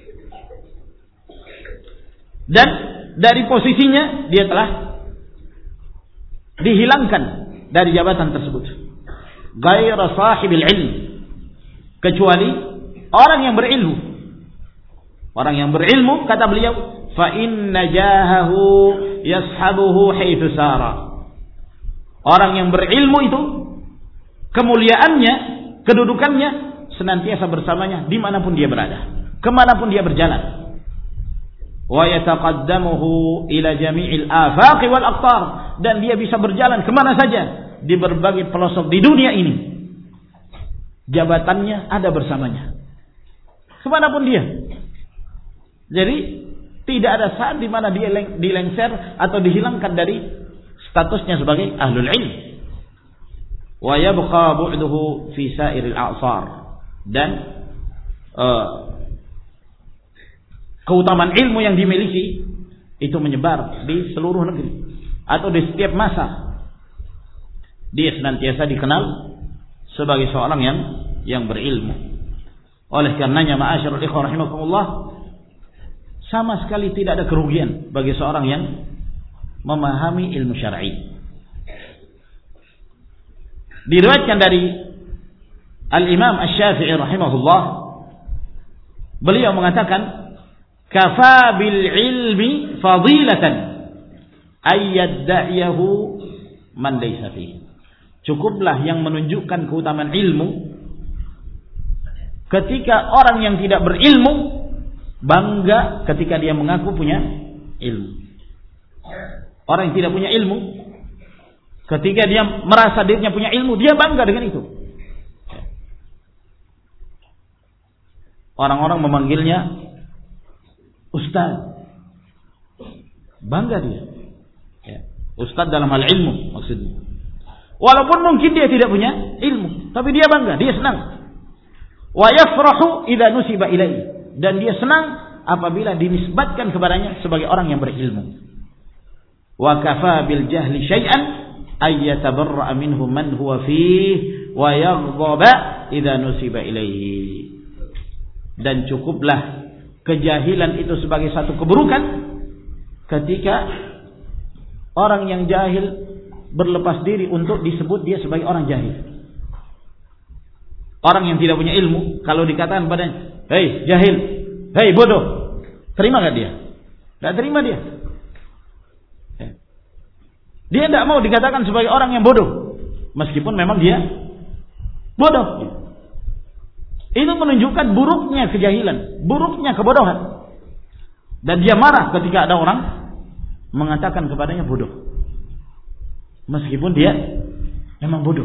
Dan dari posisinya dia telah dihilangkan dari jabatan tersebut. Ghaira sahibil ilm, kecuali orang yang berilmu. Orang yang berilmu, kata beliau, fa inna jahahu yashabuhu haitsu sara. Orang yang berilmu itu kemuliaannya, kedudukannya senantiasa bersamanya dimanapun dia berada, kemanapun dia berjalan. Wa yataqaddamuhu ila jami'il afaqi wal aqtar, dan dia bisa berjalan kemana saja di berbagai pelosok di dunia ini. Jabatannya ada bersamanya kemanapun dia. Jadi tidak ada saat di mana dia dilengser atau dihilangkan dari statusnya sebagai ahlul ilm. Wa yabqa bu'duhu fi sa'iril a'sar, dan uh, keutamaan ilmu yang dimiliki itu menyebar di seluruh negeri atau di setiap masa. Dia senantiasa dikenal sebagai seorang yang yang berilmu. Oleh karenanya, ma'asyiral ikhwah rahimakumullah, sama sekali tidak ada kerugian bagi seorang yang memahami ilmu syar'i. Diriwayatkan dari Al-Imam Asy-Syafi'i rahimahullah, beliau mengatakan, kafa bil ilmi fadilatan ay yadda'iyahu man laysa fihi. Cukuplah yang menunjukkan keutamaan ilmu ketika orang yang tidak berilmu bangga ketika dia mengaku punya ilmu. Orang yang tidak punya ilmu, ketika dia merasa dirinya punya ilmu, dia bangga dengan itu. Orang-orang memanggilnya ustaz, bangga dia. Ya. Ustaz dalam hal ilmu maksudnya. Walaupun mungkin dia tidak punya ilmu, tapi dia bangga, dia senang. Wa yafrahu idza nusiba ilaihi, dan dia senang apabila dinisbatkan kepadanya sebagai orang yang berilmu. Wa kafa bil jahli syai'an ay yatabarra'a minhu man huwa fihi wa yaghdaba idza nusiba ilaihi. Dan cukuplah kejahilan itu sebagai satu keburukan ketika orang yang jahil berlepas diri untuk disebut dia sebagai orang jahil. Orang yang tidak punya ilmu, kalau dikatakan padanya, hei jahil, hei bodoh, terima gak dia? Tidak terima dia. Dia tidak mau dikatakan sebagai orang yang bodoh, meskipun memang dia bodoh. Itu menunjukkan buruknya kejahilan, buruknya kebodohan. Dan dia marah ketika ada orang mengatakan kepadanya bodoh, meskipun dia memang bodoh.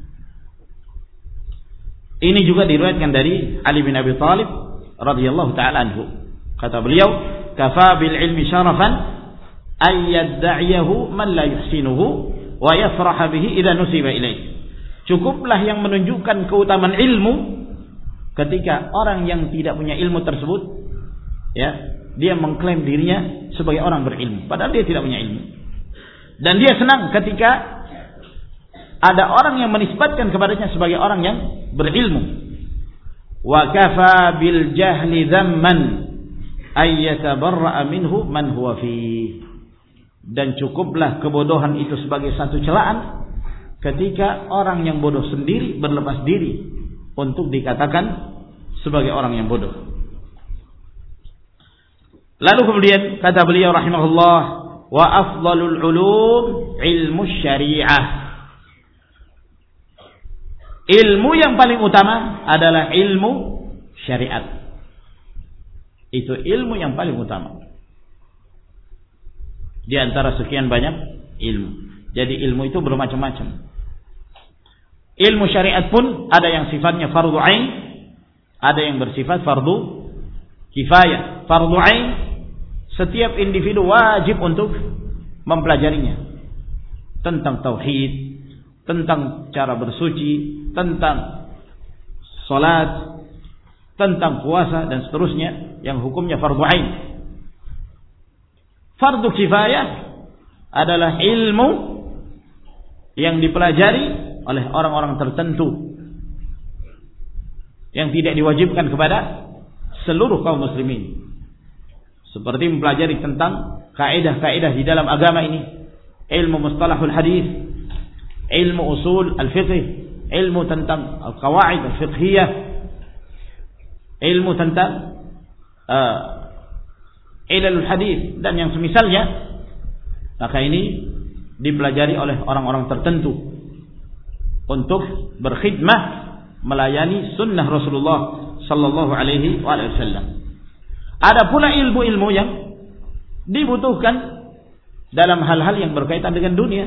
Ini juga diriwayatkan dari Ali bin Abi Thalib radhiyallahu taala anhu. Kata beliau, "Kafa bil ilmi syarafan ay yadda'iyahu man la yuhsinuhu wa yafraha bihi idza nusiba ilaih." Cukuplah yang menunjukkan keutamaan ilmu ketika orang yang tidak punya ilmu tersebut, ya, dia mengklaim dirinya sebagai orang berilmu, padahal dia tidak punya ilmu. Dan dia senang ketika ada orang yang menisbatkan kepadanya sebagai orang yang berilmu. Wa kafa bil jahli dhamman ay yatabarra'a minhu man huwa fi. Dan cukuplah kebodohan itu sebagai satu celaan ketika orang yang bodoh sendiri berlepas diri untuk dikatakan sebagai orang yang bodoh. Lalu kemudian kata beliau rahimahullah, wa afdalul ulum ilmu syariah. Ilmu yang paling utama adalah ilmu syariat. Itu ilmu yang paling utama di antara sekian banyak ilmu. Jadi ilmu itu bermacam-macam. Ilmu syariat pun ada yang sifatnya fardhu ain, ada yang bersifat fardhu kifayah. Fardhu ain, setiap individu wajib untuk mempelajarinya, tentang tauhid, tentang cara bersuci, tentang salat, tentang puasa dan seterusnya yang hukumnya fardhu ain. Fardhu kifayah adalah ilmu yang dipelajari oleh orang-orang tertentu yang tidak diwajibkan kepada seluruh kaum muslimin. Seperti mempelajari tentang kaidah-kaidah di dalam agama ini, ilmu mustalahul hadis, ilmu usul al-fiqh, ilmu tentang al-qawaid al-fiqhiyah, ilmu tentang uh, ilalul hadis dan yang semisalnya. Maka ini dipelajari oleh orang-orang tertentu untuk berkhidmah melayani sunnah Rasulullah sallallahu alaihi wasallam. Ada pula ilmu-ilmu yang dibutuhkan dalam hal-hal yang berkaitan dengan dunia.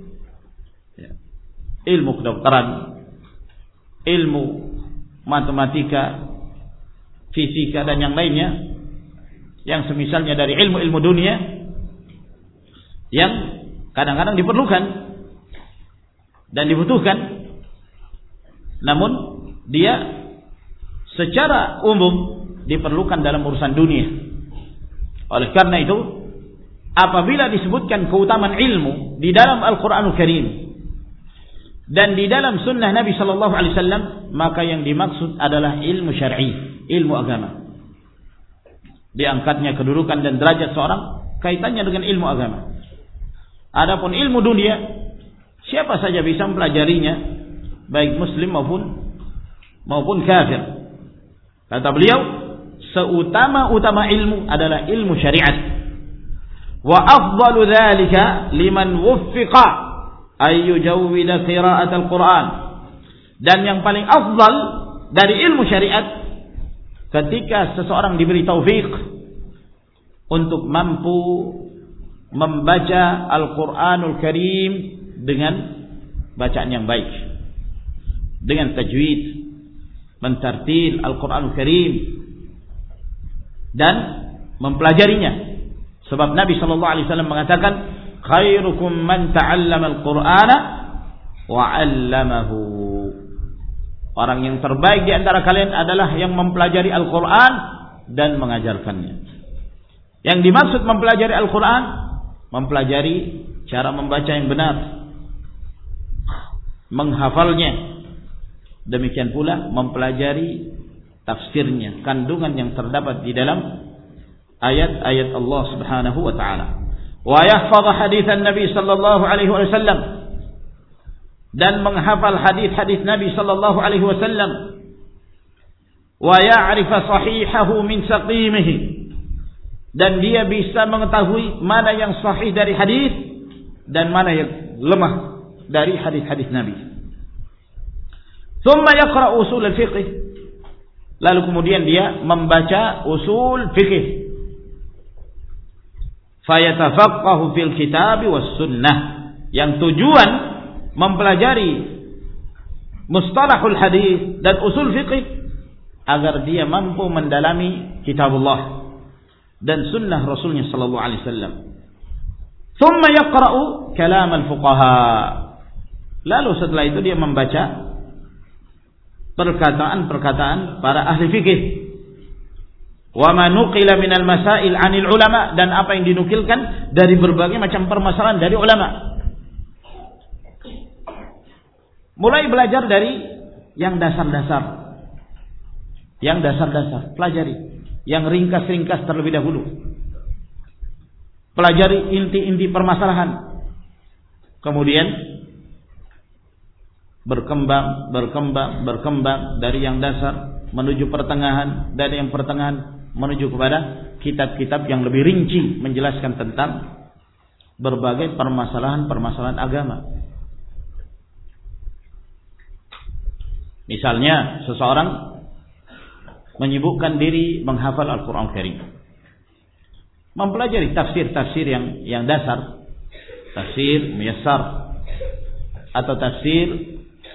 Ilmu kedokteran, ilmu matematika, fisika dan yang lainnya yang semisalnya dari ilmu-ilmu dunia yang kadang-kadang diperlukan dan dibutuhkan, namun dia secara umum diperlukan dalam urusan dunia. Oleh karena itu, apabila disebutkan keutamaan ilmu di dalam Al-Qur'anul Karim dan di dalam sunnah Nabi sallallahu alaihi wasallam, maka yang dimaksud adalah ilmu syar'i, ilmu agama. Diangkatnya kedudukan dan derajat seorang kaitannya dengan ilmu agama. Adapun ilmu dunia, siapa saja bisa mempelajarinya, baik muslim maupun maupun kafir. Kata beliau, seutama-utama ilmu adalah ilmu syariat. Wa afdalu dzalika liman wuffiqa ay yujawwida qira'at al-Qur'an. Dan yang paling afdal dari ilmu syariat ketika seseorang diberi taufik untuk mampu membaca Al-Qur'anul Karim dengan bacaan yang baik, dengan tajwid, mentartil Al-Qur'anul Karim dan mempelajarinya. Sebab Nabi sallallahu alaihi wasallam mengatakan, khairukum man ta'allama al-Qur'ana wa 'allamahu. Orang yang terbaik di antara kalian adalah yang mempelajari Al-Qur'an dan mengajarkannya. Yang dimaksud mempelajari Al-Qur'an, mempelajari cara membaca yang benar, menghafalnya. Demikian pula mempelajari tafsirnya, kandungan yang terdapat di dalam ayat-ayat Allah Subhanahu wa taala. Wa yahfaz hadits Nabi sallallahu alaihi wasallam, dan menghafal hadis-hadis Nabi sallallahu alaihi wasallam. Wa ya'rif sahihahu min saqimihi, dan dia bisa mengetahui mana yang sahih dari hadis dan mana yang lemah dari hadis-hadis Nabi. Thumma yaqra usul al-fiqh, lalu kemudian dia membaca usul fikih. Fayatafaqahu fil kitab was sunnah, yang tujuan mempelajari mustalahul hadis dan usul fikih agar dia mampu mendalami kitabullah dan sunnah Rasulnya sallallahu alaihi wasallam. Thumma yaqra'u kalam al-fuqaha, lalu setelah itu dia membaca perkataan-perkataan para ahli fikih. Wa ma nuqila minal masail 'anil ulama, dan apa yang dinukilkan dari berbagai macam permasalahan dari ulama. Mulai belajar dari yang dasar-dasar. Yang dasar-dasar, pelajari. Yang ringkas-ringkas terlebih dahulu. Pelajari inti-inti permasalahan. Kemudian berkembang, berkembang, berkembang dari yang dasar menuju pertengahan, dari yang pertengahan menuju kepada kitab-kitab yang lebih rinci menjelaskan tentang berbagai permasalahan-permasalahan agama. Misalnya seseorang menyibukkan diri menghafal Al-Qur'an Karim, mempelajari tafsir-tafsir yang yang dasar, tafsir muyassar atau tafsir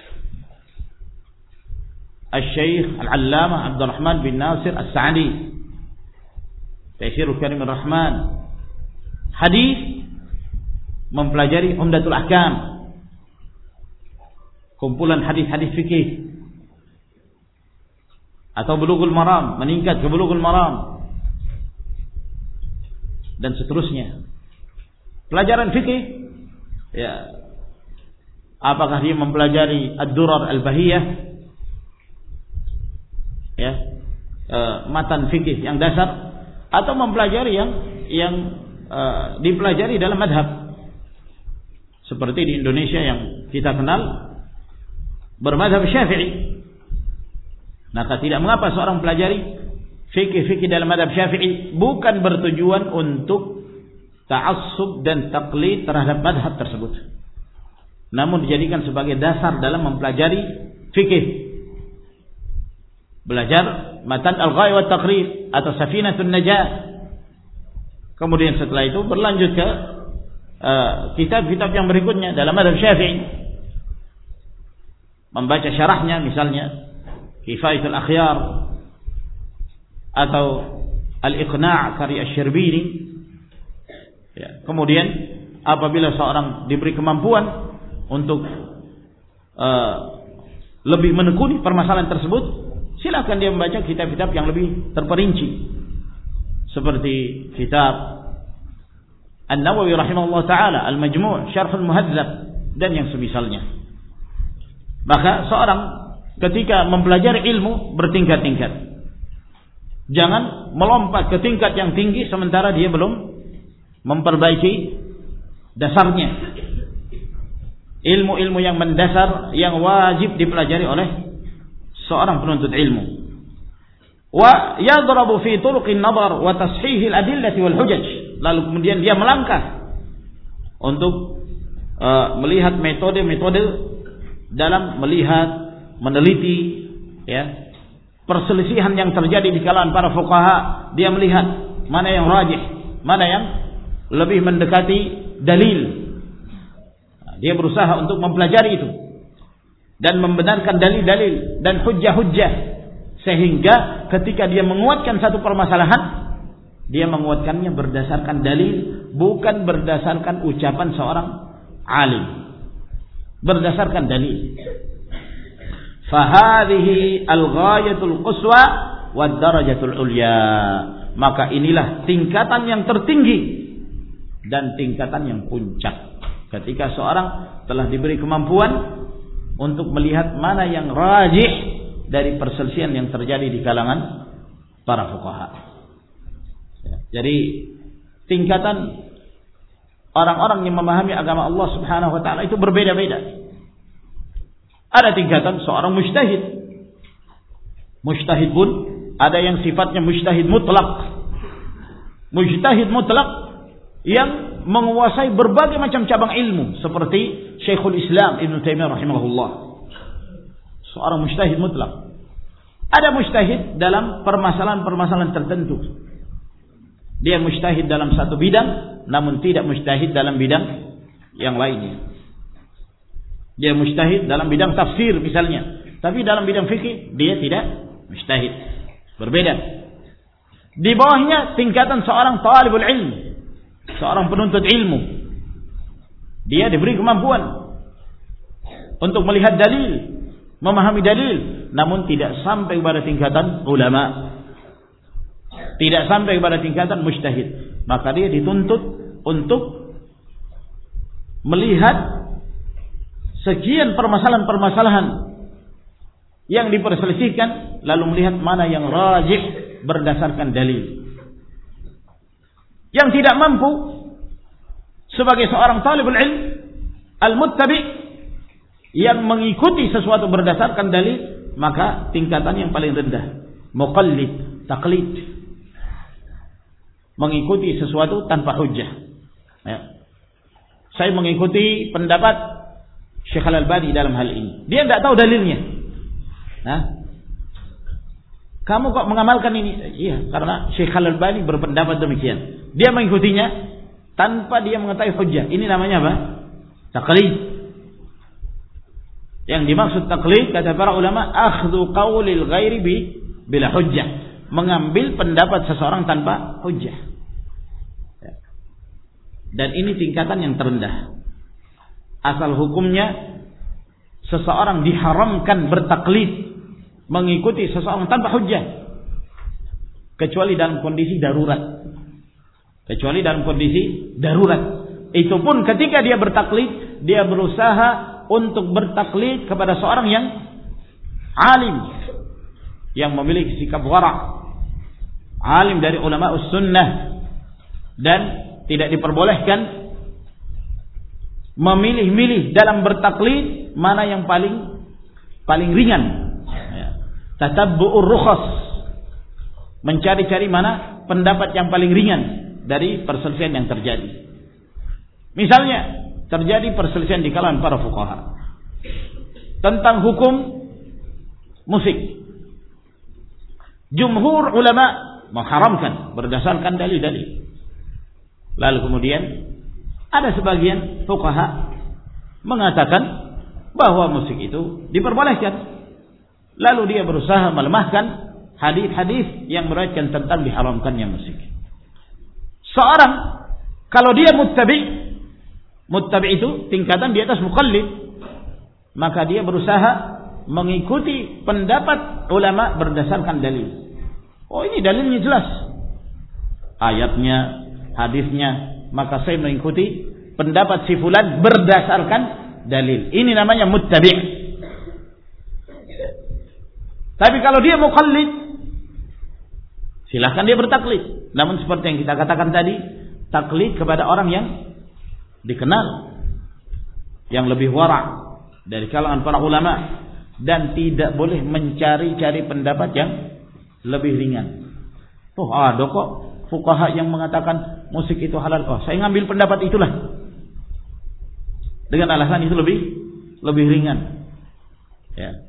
Al-Syeikh Al-Allamah Abdurrahman bin Nasir As-Sa'di, Tafsirul Karim Ar-Rahman. Hadis, mempelajari Umdatul Ahkam, kumpulan hadis-hadis fikih, atau Bulughul Maram, meningkat ke Bulughul Maram, dan seterusnya. Pelajaran fikih, ya, apakah dia mempelajari Ad-Durar Al-Bahiyah, ya, e, matan fikih yang dasar, atau mempelajari yang yang e, dipelajari dalam madhab, seperti di Indonesia yang kita kenal bermadhab Syafi'i. Maka tidak mengapa seorang pelajari fikih-fikih dalam madhab Syafi'i, bukan bertujuan untuk ta'assub dan taklid terhadap madhab tersebut, namun dijadikan sebagai dasar dalam mempelajari fikih. Belajar matan Al-Ghaya wa Taqrib atau Safinatun Najah. Kemudian setelah itu berlanjut ke uh, kitab-kitab yang berikutnya dalam madhab Syafi'i, membaca syarahnya, misalnya Kifayatul Akhyar atau Al-Iqna' karya Asy-Syirbini. Ya, kemudian apabila seorang diberi kemampuan untuk uh, lebih menekuni permasalahan tersebut, silakan dia membaca kitab-kitab yang lebih terperinci, seperti kitab An-Nawawi rahimahullah ta'ala, Al-Majmu', Syarhul Muhadzab, dan yang semisalnya. Maka seorang ketika mempelajari ilmu bertingkat-tingkat. Jangan melompat ke tingkat yang tinggi sementara dia belum memperbaiki dasarnya. Ilmu-ilmu yang mendasar yang wajib dipelajari oleh seorang penuntut ilmu. Wa yadrabu fi turuqin nadar wa tashihil adillati wal hujaj. Lalu kemudian dia melangkah untuk uh, melihat metode-metode dalam melihat, meneliti ya perselisihan yang terjadi di kalangan para fuqaha. Dia melihat mana yang rajih, mana yang lebih mendekati dalil. Nah, dia berusaha untuk mempelajari itu dan membenarkan dalil-dalil dan hujjah-hujjah, sehingga ketika dia menguatkan satu permasalahan, dia menguatkannya berdasarkan dalil, bukan berdasarkan ucapan seorang alim, berdasarkan dalil. Fahadhihi al-ghayatul quswa wad darajatul ulya. Maka inilah tingkatan yang tertinggi dan tingkatan yang puncak. Ketika seorang telah diberi kemampuan untuk melihat mana yang rajih dari perselisihan yang terjadi di kalangan para fuqaha. Jadi tingkatan orang-orang yang memahami agama Allah Subhanahu wa taala itu berbeda-beda. Ada tingkatan seorang mujtahid. Mujtahid pun ada yang sifatnya mujtahid mutlak. Mujtahid mutlak yang menguasai berbagai macam cabang ilmu, seperti Syekhul Islam Ibnu Taimiyah rahimahullah. Seorang mujtahid mutlak. Ada mujtahid dalam permasalahan-permasalahan tertentu. Dia mujtahid dalam satu bidang, namun tidak mujtahid dalam bidang yang lainnya. Dia mujtahid dalam bidang tafsir misalnya, tapi dalam bidang fikih dia tidak mujtahid. Berbeda. Di bawahnya tingkatan seorang talibul ilm, seorang penuntut ilmu. Dia diberi kemampuan untuk melihat dalil, memahami dalil, namun tidak sampai kepada tingkatan ulama, tidak sampai kepada tingkatan mujtahid. Maka dia dituntut untuk melihat sekian permasalahan-permasalahan yang diperselisihkan, lalu melihat mana yang rajih berdasarkan dalil. Yang tidak mampu sebagai seorang talibul ilm al-muttabi yang mengikuti sesuatu berdasarkan dalil, maka tingkatan yang paling rendah muqallid, taklid, mengikuti sesuatu tanpa hujjah. Ya. Saya mengikuti pendapat Syekh Al-Albani dalam hal ini. Dia tidak tahu dalilnya. Nah, kamu kok mengamalkan ini? Iya, karena Syekh Al-Albani berpendapat demikian. Dia mengikutinya tanpa dia mengetahui hujjah. Ini namanya apa? Taklid. Yang dimaksud taklid kata para ulama, akhdhu qaulil ghairi bi bila hujjah. Mengambil pendapat seseorang tanpa hujjah. Dan ini tingkatan yang terendah. Asal hukumnya seseorang diharamkan bertaklid, mengikuti seseorang tanpa hujjah, kecuali dalam kondisi darurat. Kecuali dalam kondisi darurat. Itu pun ketika dia bertaklid, dia berusaha untuk bertaklid kepada seorang yang alim, yang memiliki sikap wara', alim dari ulama us-sunnah, dan tidak diperbolehkan memilih-milih dalam bertaklid mana yang paling paling ringan. Tatabbu'ur rukhas, mencari-cari mana pendapat yang paling ringan dari perselisihan yang terjadi. Misalnya terjadi perselisihan di kalangan para fuqaha tentang hukum musik. Jumhur ulama mengharamkan berdasarkan dalil-dalil. Lalu kemudian ada sebagian fuqaha mengatakan bahwa musik itu diperbolehkan. Lalu dia berusaha melemahkan hadis-hadis yang meriwayatkan tentang diharamkannya musik. Seorang kalau dia muttabi, muttabi itu tingkatan di atas muqallid, maka dia berusaha mengikuti pendapat ulama berdasarkan dalil. Oh, ini dalilnya jelas, ayatnya, hadisnya, maka saya mengikuti pendapat si fulan berdasarkan dalil. Ini namanya muttabi'. Tapi kalau dia muqallid, silahkan dia bertaklid. Namun seperti yang kita katakan tadi, taklid kepada orang yang dikenal yang lebih wara' dari kalangan para ulama, dan tidak boleh mencari-cari pendapat yang lebih ringan. Oh, ada kok fuqaha yang mengatakan musik itu halal. Oh, saya ngambil pendapat itulah. Dengan alasan itu lebih lebih ringan. Ya.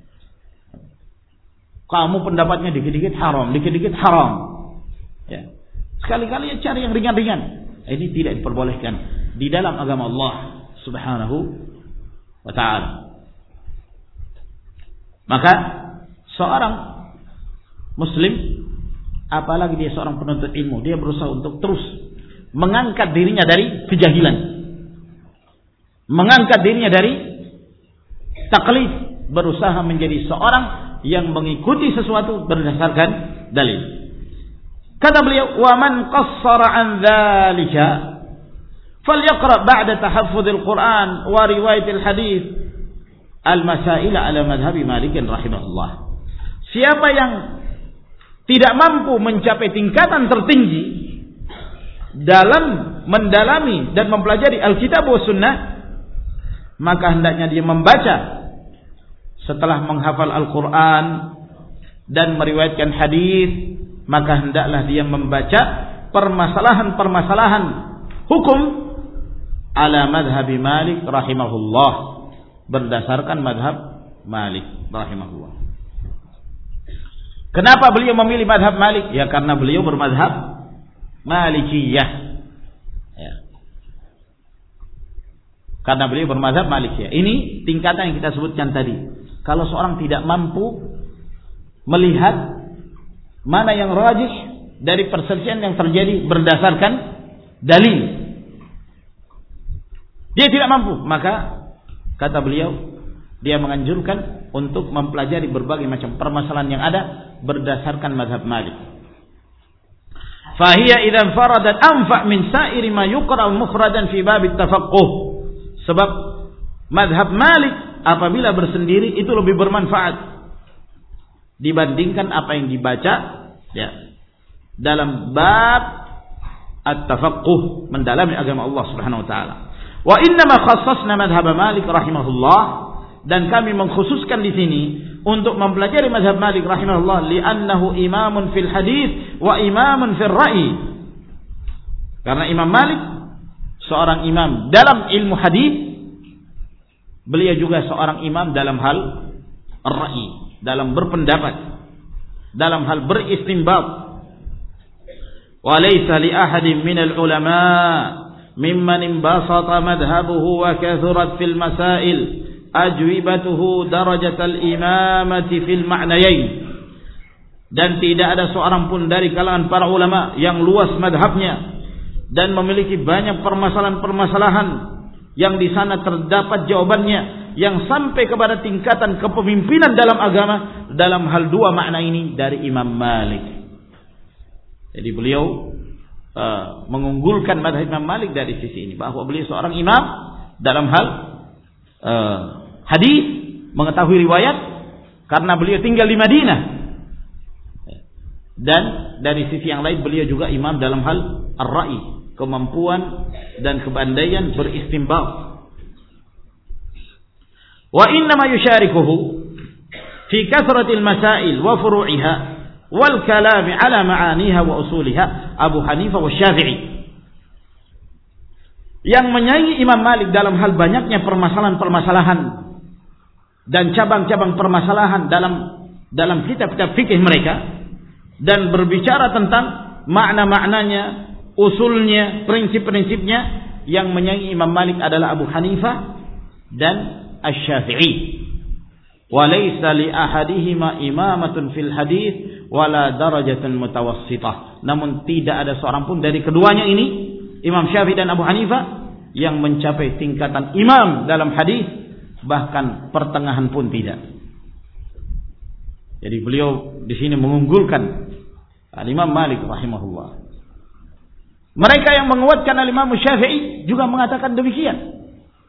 Kamu pendapatnya dikit-dikit haram, dikit-dikit haram. Ya. Sekali-kali ya cari yang ringan-ringan. Ini tidak diperbolehkan di dalam agama Allah Subhanahu wa ta'ala. Maka seorang muslim, apalagi dia seorang penuntut ilmu, dia berusaha untuk terus mengangkat dirinya dari kejahilan, mengangkat dirinya dari taklid, berusaha menjadi seorang yang mengikuti sesuatu berdasarkan dalil. Kata beliau, wa man qassara an dzalika falyaqra ba'da tahaffudz al-Qur'an wa riwayat al-hadits al-masail ala madhhab Malik rahimahullah. Siapa yang tidak mampu mencapai tingkatan tertinggi dalam mendalami dan mempelajari Alkitab wa Sunnah, maka hendaknya dia membaca setelah menghafal Al-Quran dan meriwayatkan hadis, maka hendaklah dia membaca permasalahan-permasalahan hukum ala madhhab Malik rahimahullah, berdasarkan madhab Malik rahimahullah. Kenapa beliau memilih madhab Malik? Ya karena beliau bermadhab Malikiyah. Ya. Karena beliau bermadhab Malikiyah. Ini tingkatan yang kita sebutkan tadi. Kalau seorang tidak mampu melihat mana yang rajih dari perselisihan yang terjadi berdasarkan dalil, dia tidak mampu, maka kata beliau, dia menganjurkan untuk mempelajari berbagai macam permasalahan yang ada berdasarkan mazhab Malik. Fahiya idzan faradat anfa' min sa'iri ma yuqra mufradan fi bab at-tafaqquh. Sebab mazhab Malik apabila bersendiri itu lebih bermanfaat dibandingkan apa yang dibaca ya dalam bab at-tafaqquh, mendalami agama Allah Subhanahu wa taala. Wa inna ma khassasna madhhab Malik rahimahullah, dan kami mengkhususkan di sini untuk mempelajari mazhab Malik rahimahullah li'annahu imamun fil hadis wa imamun fil ra'i. Karena Imam Malik seorang imam dalam ilmu hadis, beliau juga seorang imam dalam hal ar-ra'i, dalam berpendapat, dalam hal beristinbat. Wa laysa li ahadin minal ulama mimman imbasata madhhabuhu wa kathurat fil masail ajwibatuhu darajatal imamati fil ma'nayain. Dan tidak ada seorang pun dari kalangan para ulama yang luas madhabnya dan memiliki banyak permasalahan-permasalahan yang di sana terdapat jawabannya, yang sampai kepada tingkatan kepemimpinan dalam agama dalam hal dua makna ini dari Imam Malik. Jadi beliau uh, mengunggulkan mazhab Imam Malik dari sisi ini, bahwa beliau seorang imam dalam hal uh, hadis, mengetahui riwayat karena beliau tinggal di Madinah. Dan dari sisi yang lain beliau juga imam dalam hal ar-ra'i, kemampuan dan kepandaian beristinbat. Wa inna ma yusyarikuhu fi kathratil masail wa furu'iha wal kalam ala ma'aniha wa usuliha Abu Hanifah wa Syafi'i. Yang menyaingi Imam Malik dalam hal banyaknya permasalahan-permasalahan dan cabang-cabang permasalahan dalam dalam kitab-kitab fikih mereka, dan berbicara tentang makna-maknanya, usulnya, prinsip-prinsipnya, yang menyaingi Imam Malik adalah Abu Hanifah dan Asy-Syafi'i. Wa laysa li ahadihima imamatun fil hadits wala darajatun mutawassithah. Namun tidak ada seorang pun dari keduanya ini, Imam Syafi'i dan Abu Hanifah, yang mencapai tingkatan imam dalam hadis, bahkan pertengahan pun tidak. Jadi beliau di sini mengunggulkan Al-Imam Malik rahimahullah. Mereka yang menguatkan Al-Imam Syafi'i juga mengatakan demikian.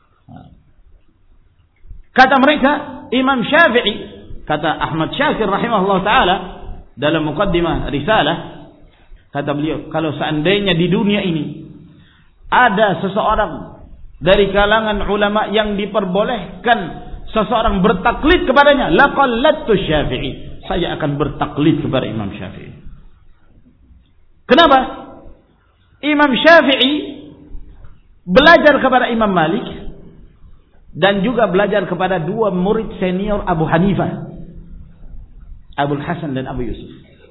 Kata mereka, Imam Syafi'i, kata Ahmad Syakir rahimahullah ta'ala dalam muqaddimah risalah, kata beliau, kalau seandainya di dunia ini ada seseorang dari kalangan ulama yang diperbolehkan seseorang bertaklid kepadanya, laqallattu Syafi'i. Saya akan bertaklid kepada Imam Syafi'i. Kenapa? Imam Syafi'i belajar kepada Imam Malik dan juga belajar kepada dua murid senior Abu Hanifah, Abul Hasan dan Abu Yusuf.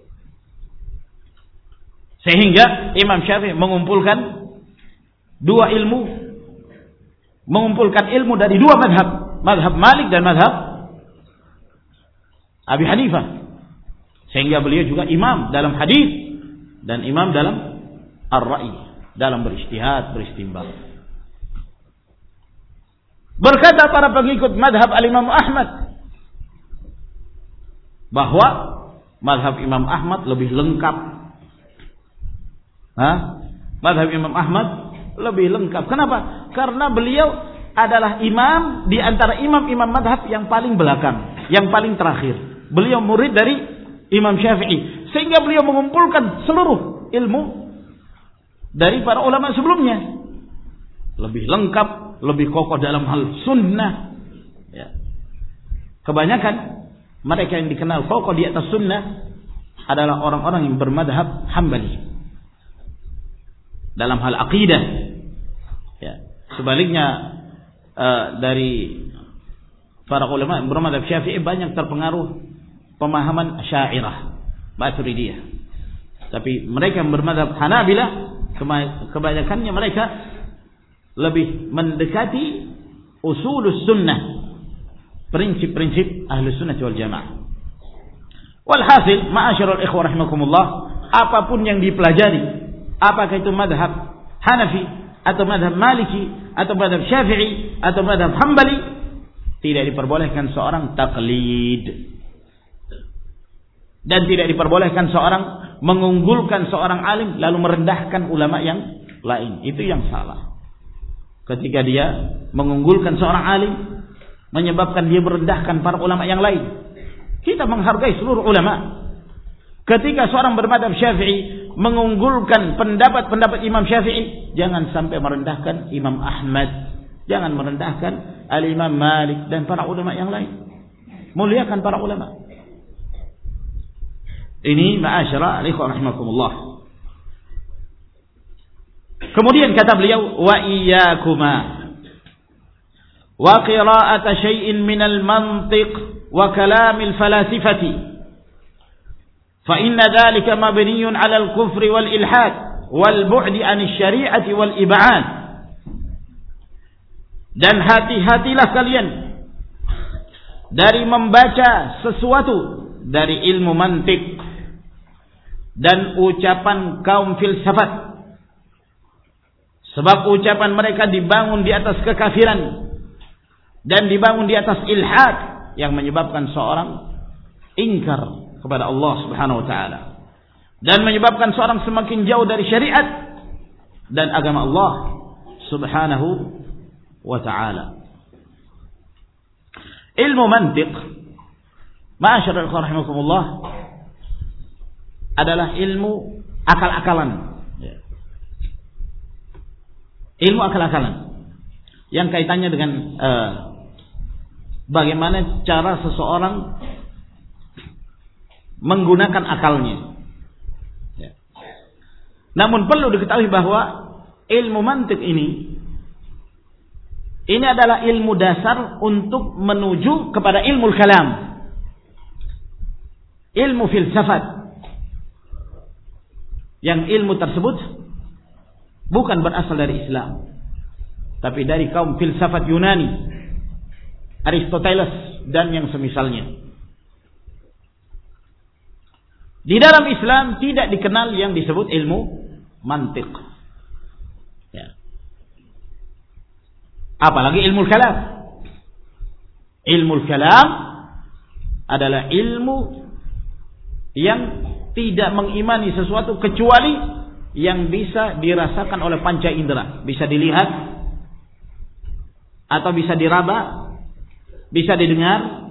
Sehingga Imam Syafi'i mengumpulkan dua ilmu, mengumpulkan ilmu dari dua madhab, madhab Malik dan madhab Abi Hanifah. Sehingga beliau juga imam dalam hadis dan imam dalam ar-ra'i, dalam berijtihad, beristinbat. Berkata para pengikut madhab al-Imam Ahmad bahwa madhab Imam Ahmad lebih lengkap. Hah? Madhab Imam Ahmad lebih lengkap. Kenapa? Karena beliau adalah imam di antara imam-imam madhab yang paling belakang, yang paling terakhir. Beliau murid dari Imam Syafi'i, sehingga beliau mengumpulkan seluruh ilmu dari para ulama sebelumnya. Lebih lengkap, lebih kokoh dalam hal sunnah. Ya. Kebanyakan mereka yang dikenal kokoh di atas sunnah adalah orang-orang yang bermadhab Hambali dalam hal akidah. Ya. Sebaliknya uh, dari para ulama yang bermadhab Syafi'i banyak terpengaruh pemahaman Asy'ariyah, Maturidiyah. Tapi mereka yang bermadhab Hanabilah kebanyakannya mereka lebih mendekati usulus sunnah, prinsip-prinsip ahli sunnah wal jamaah. Walhasil, ma'asyiral ikhwah rahimakumullah, apapun yang dipelajari, apakah itu madhab Hanafi atau madhab Maliki atau madhab Syafi'i atau madhab Hambali, tidak diperbolehkan seorang taklid. Dan tidak diperbolehkan seorang mengunggulkan seorang alim lalu merendahkan ulama yang lain. Itu yang salah. Ketika dia mengunggulkan seorang alim, menyebabkan dia merendahkan para ulama yang lain. Kita menghargai seluruh ulama. Ketika seorang bermadhab Syafi'i mengunggulkan pendapat-pendapat Imam Syafi'i, jangan sampai merendahkan Imam Ahmad, jangan merendahkan Al-Imam Malik dan para ulama yang lain. Muliakan para ulama. Ini ma'asyara alikum rahimakumullah. Kemudian kata beliau, wa iyyakuma wa qira'ata syai'in minal mantiq wa kalamil falasifati fa inna dhalika mabniyun 'ala al-kufri wal ilhad wal bu'di 'anil syari'ati wal ib'ad. Dan hati-hatilah kalian dari membaca sesuatu dari ilmu mantik dan ucapan kaum filsafat, sebab ucapan mereka dibangun di atas kekafiran dan dibangun di atas ilhad yang menyebabkan seorang ingkar kepada Allah Subhanahu wa taala dan menyebabkan seorang semakin jauh dari syariat dan agama Allah Subhanahu wa taala. Ilmu mantiq, ma'asyiral ikhwan rahimakumullah, adalah ilmu akal-akalan. Ilmu akal-akalan yang kaitannya dengan uh, bagaimana cara seseorang menggunakan akalnya. Ya. Namun perlu diketahui bahwa ilmu mantik ini ini adalah ilmu dasar untuk menuju kepada ilmu kalam, ilmu filsafat. Yang ilmu tersebut bukan berasal dari Islam, tapi dari kaum filsafat Yunani, Aristoteles dan yang semisalnya. Di dalam Islam tidak dikenal yang disebut ilmu mantiq. Ya. Apalagi ilmu kalam. Ilmu kalam adalah ilmu yang tidak mengimani sesuatu kecuali yang bisa dirasakan oleh panca indera, bisa dilihat atau bisa diraba, bisa didengar,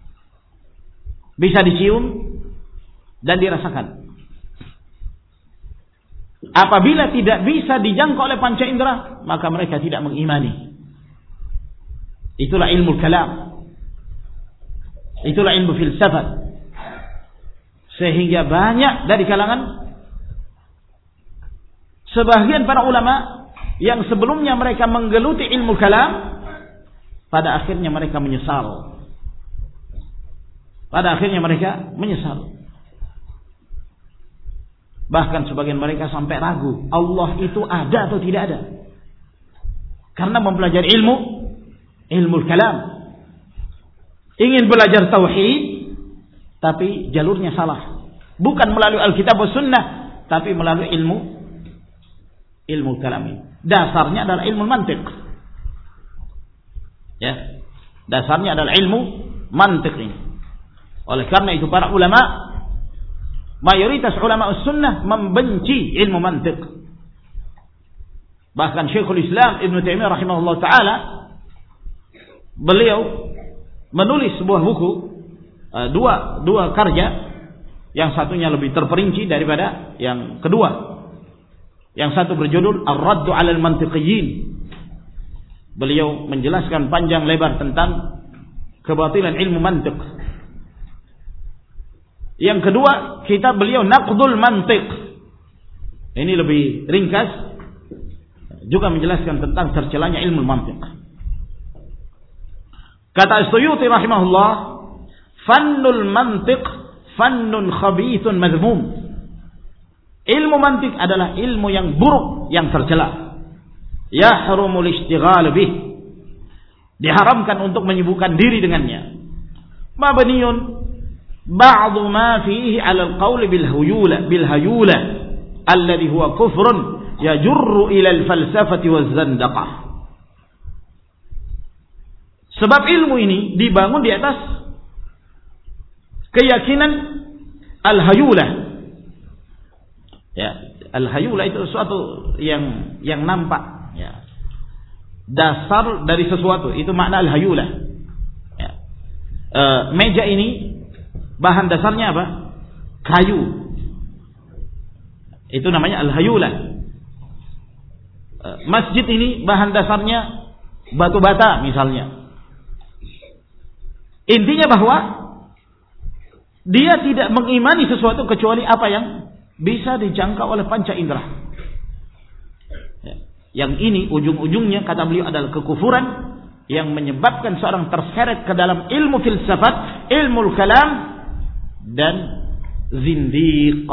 bisa dicium dan dirasakan. Apabila tidak bisa dijangkau oleh panca indera, maka mereka tidak mengimani. Itulah ilmu kalam. Itulah ilmu filsafat. Sehingga banyak dari kalangan sebagian para ulama yang sebelumnya mereka menggeluti ilmu kalam, pada akhirnya mereka menyesal. Pada akhirnya mereka menyesal. Bahkan sebagian mereka sampai ragu, Allah itu ada atau tidak ada. Karena mempelajari ilmu, ilmu kalam. Ingin belajar tauhid, tapi jalurnya salah. Bukan melalui Alkitab dan Sunnah, tapi melalui ilmu, ilmu kalam ini. Dasarnya adalah ilmu mantiq. Ya, dasarnya adalah ilmu mantiq ini. Oleh karena itu para ulama, mayoritas ulama sunnah membenci ilmu mantiq. Bahkan Syekhul Islam Ibn Taimiyah rahimahullah ta'ala, beliau menulis sebuah buku, dua, dua karya, yang satunya lebih terperinci daripada yang kedua. Yang satu berjudul Ar-Raddu 'alal Mantiqiyyin. Beliau menjelaskan panjang lebar tentang kebatilan ilmu mantiq. Yang kedua, kitab beliau Naqdul Mantiq. Ini lebih ringkas, juga menjelaskan tentang tercelanya ilmu mantiq. Kata As-Suyuti rahimahullah, fannul mantiq fannun khabithun madhmum. Ilmu mantiq adalah ilmu yang buruk, yang tercela. Yahrumul ishtighal bih. Diharamkan untuk menyibukkan diri dengannya. Mabniyun ba'du ma fihi 'ala al-qawl bil huyula bil hayula alladhi huwa kufrun yajurru ila al-falsafati waz-zandaqah. Sebab ilmu ini dibangun di atas keyakinan al-hayula. Ya, al-hayula itu sesuatu yang yang nampak, ya. Dasar dari sesuatu, itu makna al-hayula. Ya. E, meja ini bahan dasarnya apa? Kayu. Itu namanya al-hayula. E, masjid ini bahan dasarnya batu bata misalnya. Intinya bahwa dia tidak mengimani sesuatu kecuali apa yang bisa dijangkau oleh panca indera. Ya. Yang ini ujung-ujungnya kata beliau adalah kekufuran yang menyebabkan seorang terseret ke dalam ilmu filsafat, ilmu kalam, dan zindiq.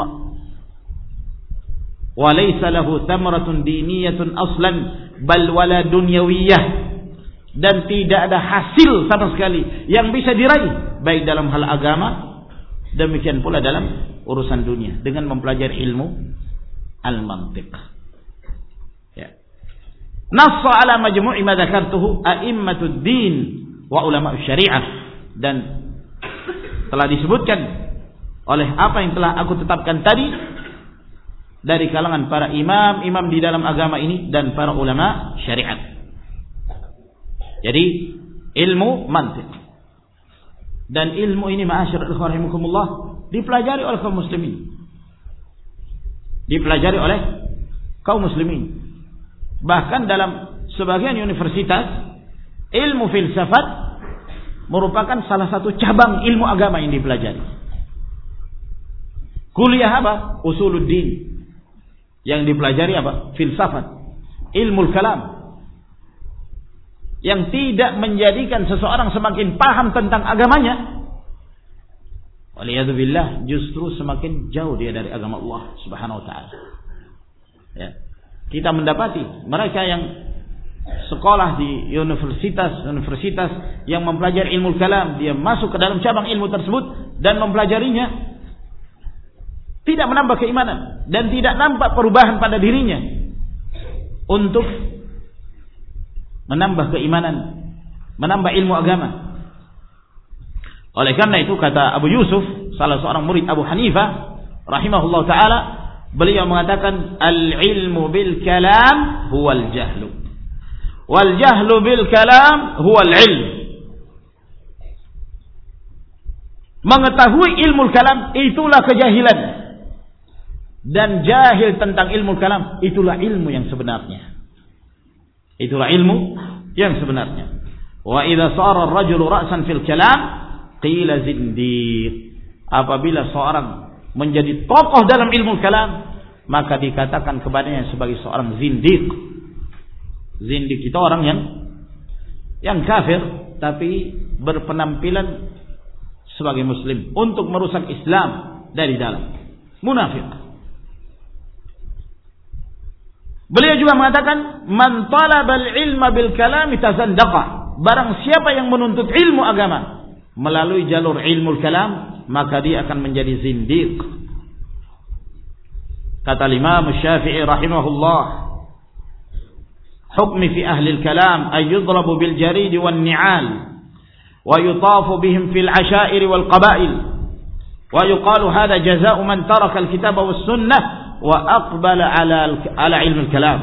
Wa laysa lahu thamratun diniyatun aslan bal wala dunyawiyah. Dan tidak ada hasil sama sekali yang bisa diraih baik dalam hal agama, demikian pula dalam urusan dunia dengan mempelajari ilmu al-mantiq. Ya. Nassa ala majmu'i ma dzakartuhu a'immatud din wa ulama syariah, dan telah disebutkan oleh apa yang telah aku tetapkan tadi dari kalangan para imam-imam di dalam agama ini dan para ulama syariat. Jadi ilmu mantiq. Dan ilmu ini ma'asyiral ikhwan rahimakumullah dipelajari oleh kaum muslimin. Dipelajari oleh kaum muslimin. Bahkan dalam sebagian universitas, ilmu filsafat merupakan salah satu cabang ilmu agama yang dipelajari. Kuliah apa? Usuluddin. Yang dipelajari apa? Filsafat. Ilmu kalam. Yang tidak menjadikan seseorang semakin paham tentang agamanya, waliyadzubillah, justru semakin jauh dia dari agama Allah subhanahu wa ta'ala. Ya. Kita mendapati mereka yang sekolah di universitas-universitas yang mempelajari ilmu kalam, dia masuk ke dalam cabang ilmu tersebut dan mempelajarinya, tidak menambah keimanan dan tidak nampak perubahan pada dirinya untuk menambah keimanan, menambah ilmu agama. Oleh karena itu kata Abu Yusuf, salah seorang murid Abu Hanifah rahimahullah ta'ala, beliau mengatakan al-ilmu bil kalam huwal jahlu wal jahlu bil kalam huwal ilm. Mengetahui ilmu kalam itulah kejahilan, dan jahil tentang ilmu kalam itulah ilmu yang sebenarnya. Itulah ilmu yang sebenarnya. Wa idza sara ar-rajulu ra'san fil kalam qila zindiq. Apabila seorang menjadi tokoh dalam ilmu kalam, maka dikatakan kepadanya sebagai seorang zindiq. Zindiq itu orang yang yang kafir tapi berpenampilan sebagai muslim untuk merusak Islam dari dalam. Munafik. Beliau juga mengatakan, man talabal ilma bil kalam tazandaqa. Barang siapa yang menuntut ilmu agama melalui jalur ilmu kalam, maka dia akan menjadi zindiq. Kata Imam Syafi'i rahimahullah, hukmi fi ahli al-kalam ay yudrabu bil jarid wan ni'al wa yutafu bihim fil ashair wal qaba'il wa yuqalu hadha jazaa'u man taraka al-kitab was sunnah wa aqbala ala ala ilmu al-kalam.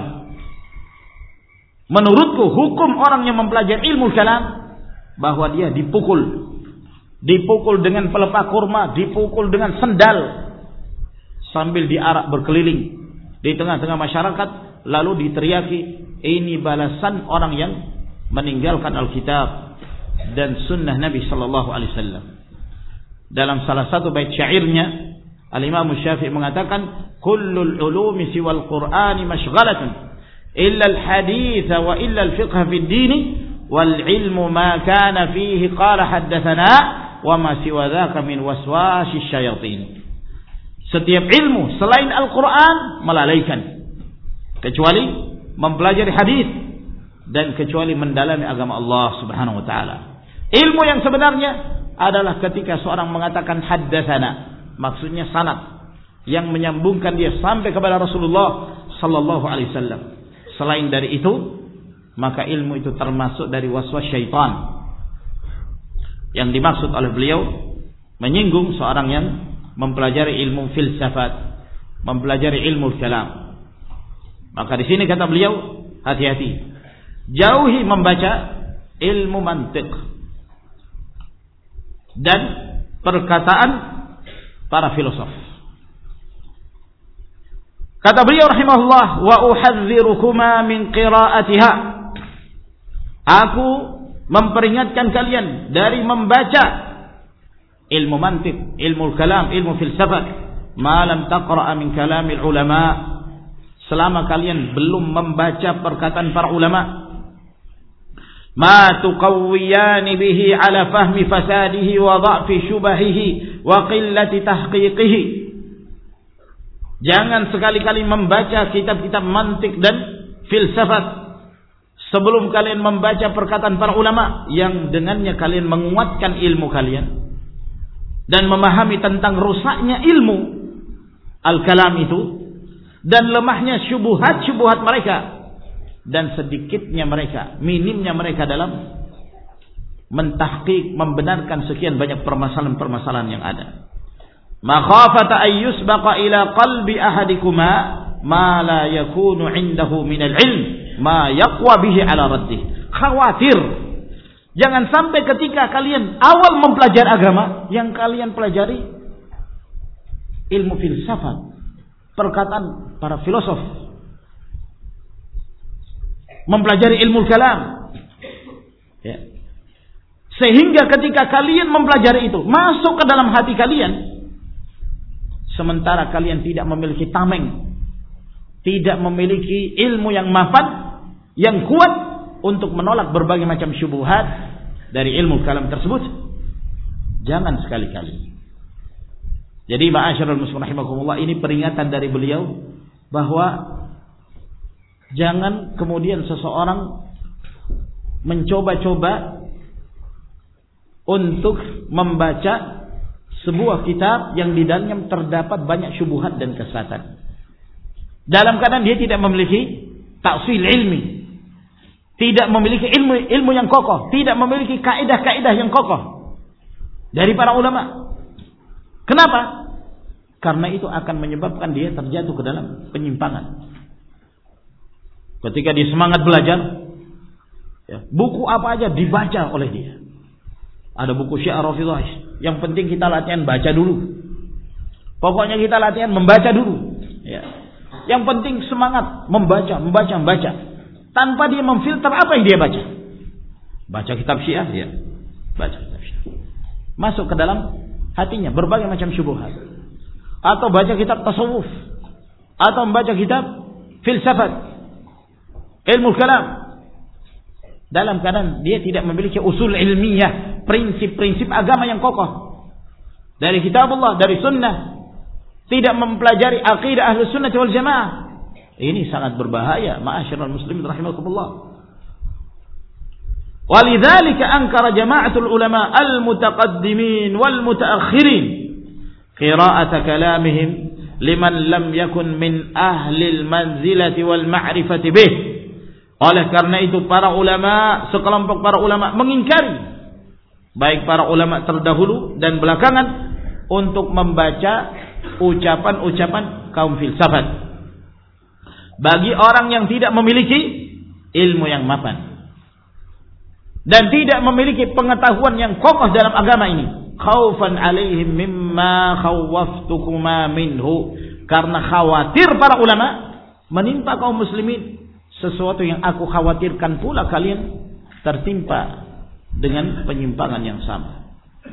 Menurutku hukum orang yang mempelajari ilmu kalam bahwa dia dipukul. Dipukul dengan pelepah kurma, dipukul dengan sendal sambil diarak berkeliling di tengah-tengah masyarakat, lalu diteriaki, ini balasan orang yang meninggalkan Alkitab dan sunnah Nabi sallallahu alaihi wasallam. Dalam salah satu bait syairnya, Al-Imam Syafi'i mengatakan, kullul ulumi siwal Qur'ani mashghalatun illa al-hadits wa illa al-fiqh fi ad-din wal ilmu ma kana fihi qala haddatsana wa ma siwa dzaka min waswasis syayatin. Setiap ilmu selain Al-Qur'an melalaikan, kecuali mempelajari hadis dan kecuali mendalami agama Allah Subhanahu wa taala. Ilmu yang sebenarnya adalah ketika seorang mengatakan haddatsana, maksudnya sanad yang menyambungkan dia sampai kepada Rasulullah sallallahu alaihi wasallam. Selain dari itu, maka ilmu itu termasuk dari waswas syaitan. Yang dimaksud oleh beliau menyinggung seorang yang mempelajari ilmu filsafat, mempelajari ilmu kalam. Maka di sini kata beliau, hati-hati, jauhi membaca ilmu mantiq dan perkataan para filosof. Kata beliau rahimahullah, wa uhadzirukuma min qiraatiha. Aku memperingatkan kalian dari membaca ilmu mantiq, ilmu kalam, ilmu filsafat, ma lam taqra'a min kalamil ulama, selama kalian belum membaca perkataan para ulama. Ma tuqawwiyani bihi ala fahmi fasadihi wa dha'fi syubahihi wa qillati tahqiqihi. Jangan sekali-kali membaca kitab-kitab mantiq dan filsafat sebelum kalian membaca perkataan para ulama yang dengannya kalian menguatkan ilmu kalian dan memahami tentang rusaknya ilmu al-kalam itu dan lemahnya syubhat-syubhat mereka dan sedikitnya mereka, minimnya mereka dalam mentahqiq, membenarkan sekian banyak permasalahan-permasalahan yang ada. Makhafata ay yusbaqa ila qalbi ahadikuma ma la yakunu indahu minal ilm ma yaqwa bihi ala raddih. Khawatir jangan sampai ketika kalian awal mempelajari agama, yang kalian pelajari ilmu filsafat, perkataan para filosof, mempelajari ilmu kalam, ya. Sehingga ketika kalian mempelajari itu masuk ke dalam hati kalian, sementara kalian tidak memiliki tameng, tidak memiliki ilmu yang mapan, yang kuat untuk menolak berbagai macam syubhat dari ilmu kalam tersebut, jangan sekali-kali. Jadi ma'asyiral muslimin rahimakumullah, ini peringatan dari beliau bahwa jangan kemudian seseorang mencoba-coba untuk membaca sebuah kitab yang di dalamnya terdapat banyak syubhat dan kesesatan, dalam keadaan dia tidak memiliki ta'sil ilmi, tidak memiliki ilmu ilmu yang kokoh, tidak memiliki kaidah-kaidah yang kokoh dari para ulama. Kenapa? Karena itu akan menyebabkan dia terjatuh ke dalam penyimpangan. Ketika dia semangat belajar, ya, buku apa aja dibaca oleh dia. Ada buku Syiar Rafidhah, yang penting kita latihan baca dulu. Pokoknya kita latihan membaca dulu. Ya. Yang penting semangat membaca, membaca, membaca. Tanpa dia memfilter apa yang dia baca. Baca kitab Syiah, ya. Baca kitab Syiah. Masuk ke dalam hatinya berbagai macam syubhat. Atau baca kitab tasawuf, atau membaca kitab filsafat, ilmu kalam, dalam keadaan dia tidak memiliki usul ilmiah, prinsip-prinsip agama yang kokoh dari kitabullah, dari sunnah, tidak mempelajari akidah ahli sunnah wal jamaah. Ini sangat berbahaya, ma'asyiral muslimin rahimakumullah. Walidzalika ankara jama'atul ulama al-mutaqaddimin wal mutaakhirin qira'ata kalamihim liman lam yakun min ahli al-manzilati wal ma'rifati bih. Oleh karena itu para ulama, sekelompok para ulama mengingkari, baik para ulama terdahulu dan belakangan, untuk membaca ucapan-ucapan kaum filsafat bagi orang yang tidak memiliki ilmu yang mapan dan tidak memiliki pengetahuan yang kokoh dalam agama ini. Khaufan alaihim mimma khawwaftukuma minhu, karena khawatir para ulama menimpa kaum muslimin sesuatu yang aku khawatirkan pula kalian tertimpa dengan penyimpangan yang sama.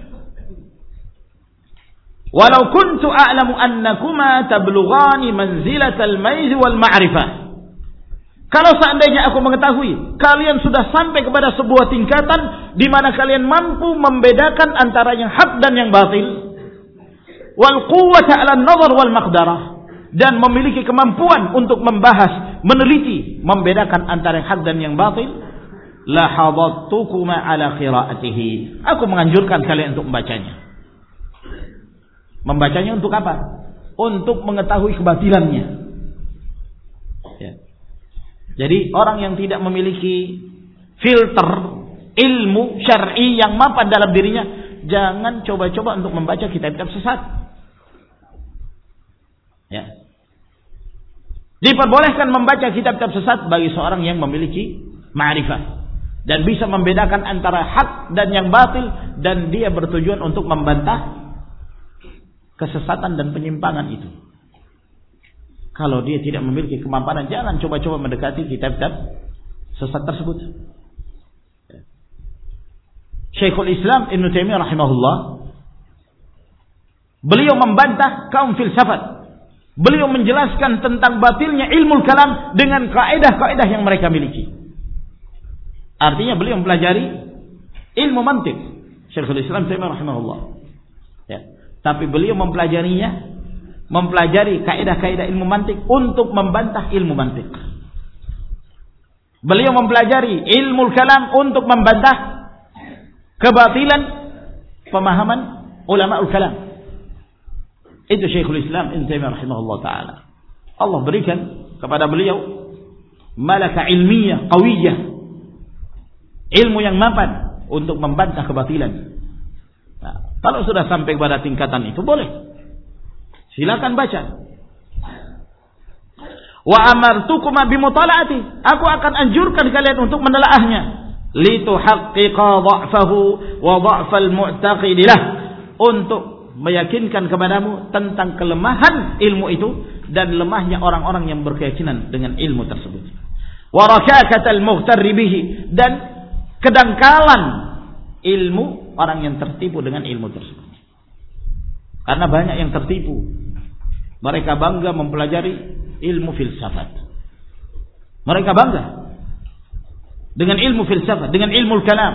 Walau kuntu a'lamu annakuma tablughani manzilatal maiz wal ma'rifah. Kalau seandainya aku mengetahui kalian sudah sampai kepada sebuah tingkatan di mana kalian mampu membedakan antara yang hak dan yang batil, wal quwwata 'ala an-nazar wal maqdarah, dan memiliki kemampuan untuk membahas, meneliti, membedakan antara yang hak dan yang batil, la hadattukuma 'ala qira'atihi. Aku menganjurkan kalian untuk membacanya. Membacanya untuk apa? Untuk mengetahui kebatilannya. Ya. Jadi orang yang tidak memiliki filter ilmu syar'i yang mapan dalam dirinya, jangan coba-coba untuk membaca kitab-kitab sesat. Ya. Diperbolehkan membaca kitab-kitab sesat bagi seorang yang memiliki ma'rifah dan bisa membedakan antara hak dan yang batil, dan dia bertujuan untuk membantah kesesatan dan penyimpangan itu. Kalau dia tidak memiliki kemampanan, jangan coba-coba mendekati kitab-kitab sesat tersebut. Syekhul Islam Ibnu Taimiyah rahimahullah, beliau membantah kaum filsafat. Beliau menjelaskan tentang batilnya ilmu kalam dengan kaidah-kaidah yang mereka miliki. Artinya beliau mempelajari ilmu mantik, Syekhul Islam Taimiyah rahimahullah. Ya. Tapi beliau mempelajarinya, mempelajari kaidah-kaidah ilmu mantik untuk membantah ilmu mantik. Beliau mempelajari ilmu kalam untuk membantah kebatilan pemahaman ulama kalam. Itu Syekhul Islam Ibnu Taimiyah rahimahullah taala. Allah berikan kepada beliau malaka ilmiah qawiyah, ilmu yang mapan untuk membantah kebatilan. Nah, kalau sudah sampai pada tingkatan itu boleh, silakan baca. Wa amartukuma bimutalaati, aku akan anjurkan kalian untuk menelaahnya, lituhaqqiqa dha'fahu wa dha'fal mu'taqid lah, untuk meyakinkan kepadamu tentang kelemahan ilmu itu dan lemahnya orang-orang yang berkeyakinan dengan ilmu tersebut. Wa rakakatal mughtarri bihi, dan kedangkalan ilmu orang yang tertipu dengan ilmu tersebut. Karena banyak yang tertipu. Mereka bangga mempelajari ilmu filsafat. Mereka bangga dengan ilmu filsafat, dengan ilmu kalam,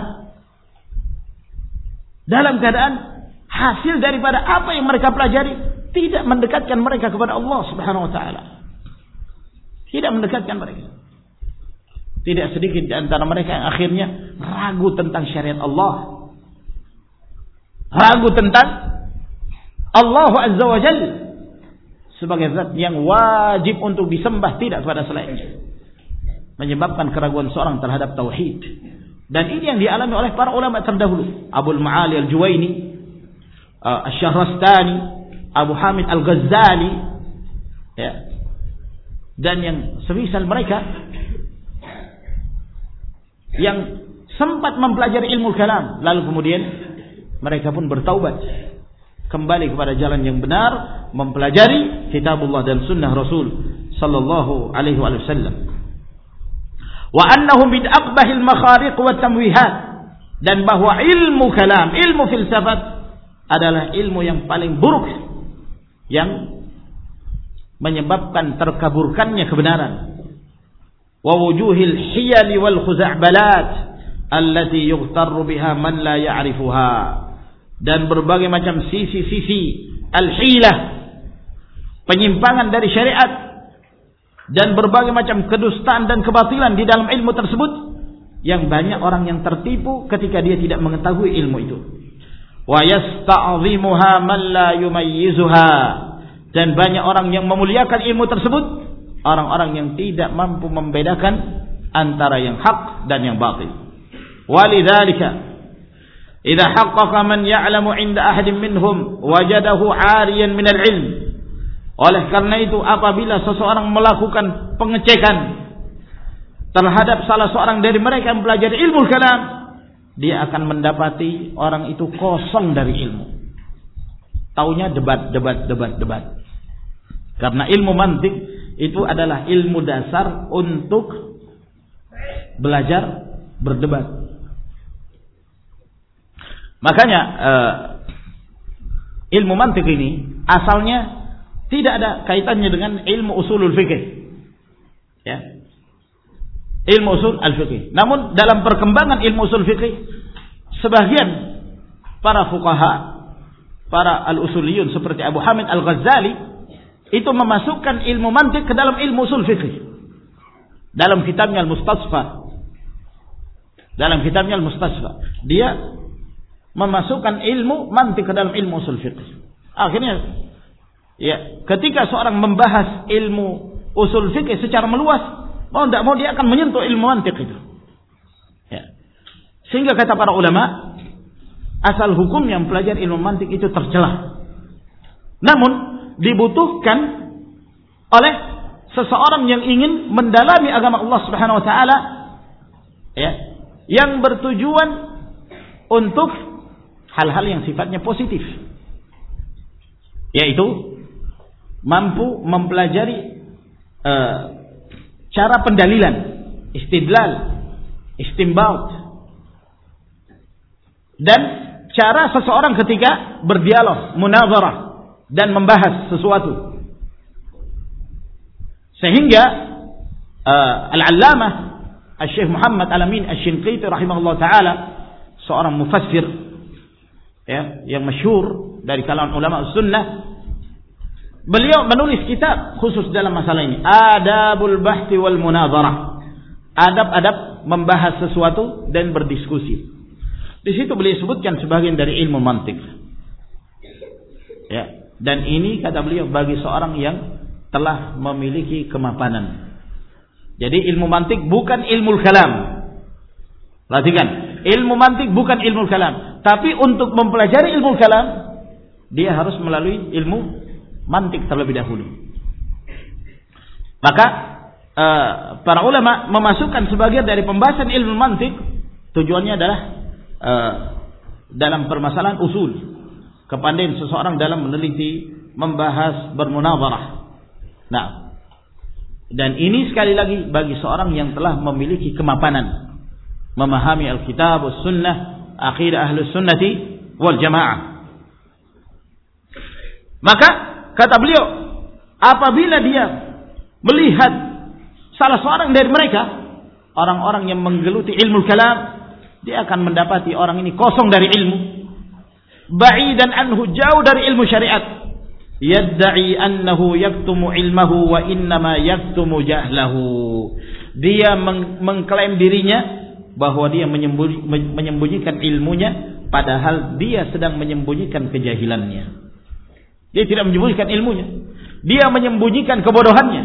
dalam keadaan hasil daripada apa yang mereka pelajari tidak mendekatkan mereka kepada Allah Subhanahu wa taala. Tidak mendekatkan mereka. Tidak sedikit di antara mereka yang akhirnya ragu tentang syariat Allah, ragu tentang Allah Azza wa Jalla sebagai zat yang wajib untuk disembah, tidak kepada selainnya, menyebabkan keraguan seorang terhadap tauhid. Dan ini yang dialami oleh para ulama terdahulu, Abul Ma'ali Al-Juwaini, uh, Asy-Syahrastani, Abu Hamid Al-Ghazali, ya, dan yang semisal mereka yang sempat mempelajari ilmu kalam, lalu kemudian mereka pun bertaubat, kembali kepada jalan yang benar, mempelajari kitabullah dan sunnah Rasul sallallahu alaihi wasallam. Wa annahum min aqbahil makhariq wa tamwihat, dan bahwa ilmu kalam, ilmu filsafat adalah ilmu yang paling buruk yang menyebabkan terkaburkannya kebenaran. Wa wujuhil hiyali wal khuza'balat allati yughtarru biha man la ya'rifuha, dan berbagai macam sisi-sisi al-hilah, penyimpangan dari syariat, dan berbagai macam kedustaan dan kebatilan di dalam ilmu tersebut yang banyak orang yang tertipu ketika dia tidak mengetahui ilmu itu. Wa yasta'zimuha man la yumayyizuha, dan banyak orang yang memuliakan ilmu tersebut, orang-orang yang tidak mampu membedakan antara yang hak dan yang batil. Walidzalika idza haqqaqa man ya'lamu 'inda ahadin minhum wajadahu 'ariyan minal 'ilm. Oleh karena itu, apabila seseorang melakukan pengecekan terhadap salah seorang dari mereka yang mempelajari ilmu kalam, dia akan mendapati orang itu kosong dari ilmu. Taunya debat, debat, debat, debat. Karena ilmu mantik itu adalah ilmu dasar untuk belajar berdebat. Makanya uh, ilmu mantik ini asalnya tidak ada kaitannya dengan ilmu usulul fikih. Ya. Ilmu usul al-fiqh. Namun dalam perkembangan ilmu usul fikih, sebagian para fuqaha, para al-usuliyun seperti Abu Hamid Al-Ghazali itu memasukkan ilmu mantik ke dalam ilmu usul fikih. Dalam kitabnya Al-Mustasfa. Dalam kitabnya Al-Mustasfa, dia memasukkan ilmu mantik ke dalam ilmu usul fikih. Akhirnya ya, ketika seorang membahas ilmu usul fikih secara meluas, mau tidak mau dia akan menyentuh ilmu mantik itu. Ya. Sehingga kata para ulama, asal hukum yang mempelajari ilmu mantik itu tercela. Namun dibutuhkan oleh seseorang yang ingin mendalami agama Allah Subhanahu wa taala, ya, yang bertujuan untuk hal-hal yang sifatnya positif. Yaitu mampu mempelajari uh, cara pendalilan, istidlal, istinbat, dan cara seseorang ketika berdialog, munazarah, dan membahas sesuatu. Sehingga uh, Al-Allamah Al-Syekh Muhammad Al-Amin Al-Shinqiti rahimahullah ta'ala, seorang mufassir ya, yang masyhur dari kalangan ulama sunnah, beliau menulis kitab khusus dalam masalah ini, Adabul Bahthi wal Munazarah, adab-adab membahas sesuatu dan berdiskusi. Di situ beliau sebutkan sebagian dari ilmu mantik. Ya, dan ini kata beliau bagi seorang yang telah memiliki kemapanan. Jadi ilmu mantik bukan ilmu kalam. Perhatikan, ilmu mantik bukan ilmu kalam, tapi untuk mempelajari ilmu kalam dia harus melalui ilmu mantik terlebih dahulu. Maka uh, para ulama memasukkan sebagian dari pembahasan ilmu mantik, tujuannya adalah uh, dalam permasalahan usul, kepandaian seseorang dalam meneliti, membahas, bermunazarah. Nah, dan ini sekali lagi bagi seorang yang telah memiliki kemapanan memahami Alkitab, Sunnah, akidah Ahlus Sunnati wal Jamaah. Maka kata beliau, apabila dia melihat salah seorang dari mereka, orang-orang yang menggeluti ilmu kalam, dia akan mendapati orang ini kosong dari ilmu, ba'idan anhu, jauh dari ilmu syariat, yadda'i annahu yaktumu ilmahu wa innama yaktumu jahlahu. Dia meng- mengklaim dirinya bahwa dia menyembunyi, menyembunyikan ilmunya, padahal dia sedang menyembunyikan kejahilannya. Dia tidak menyembunyikan ilmunya, dia menyembunyikan kebodohannya.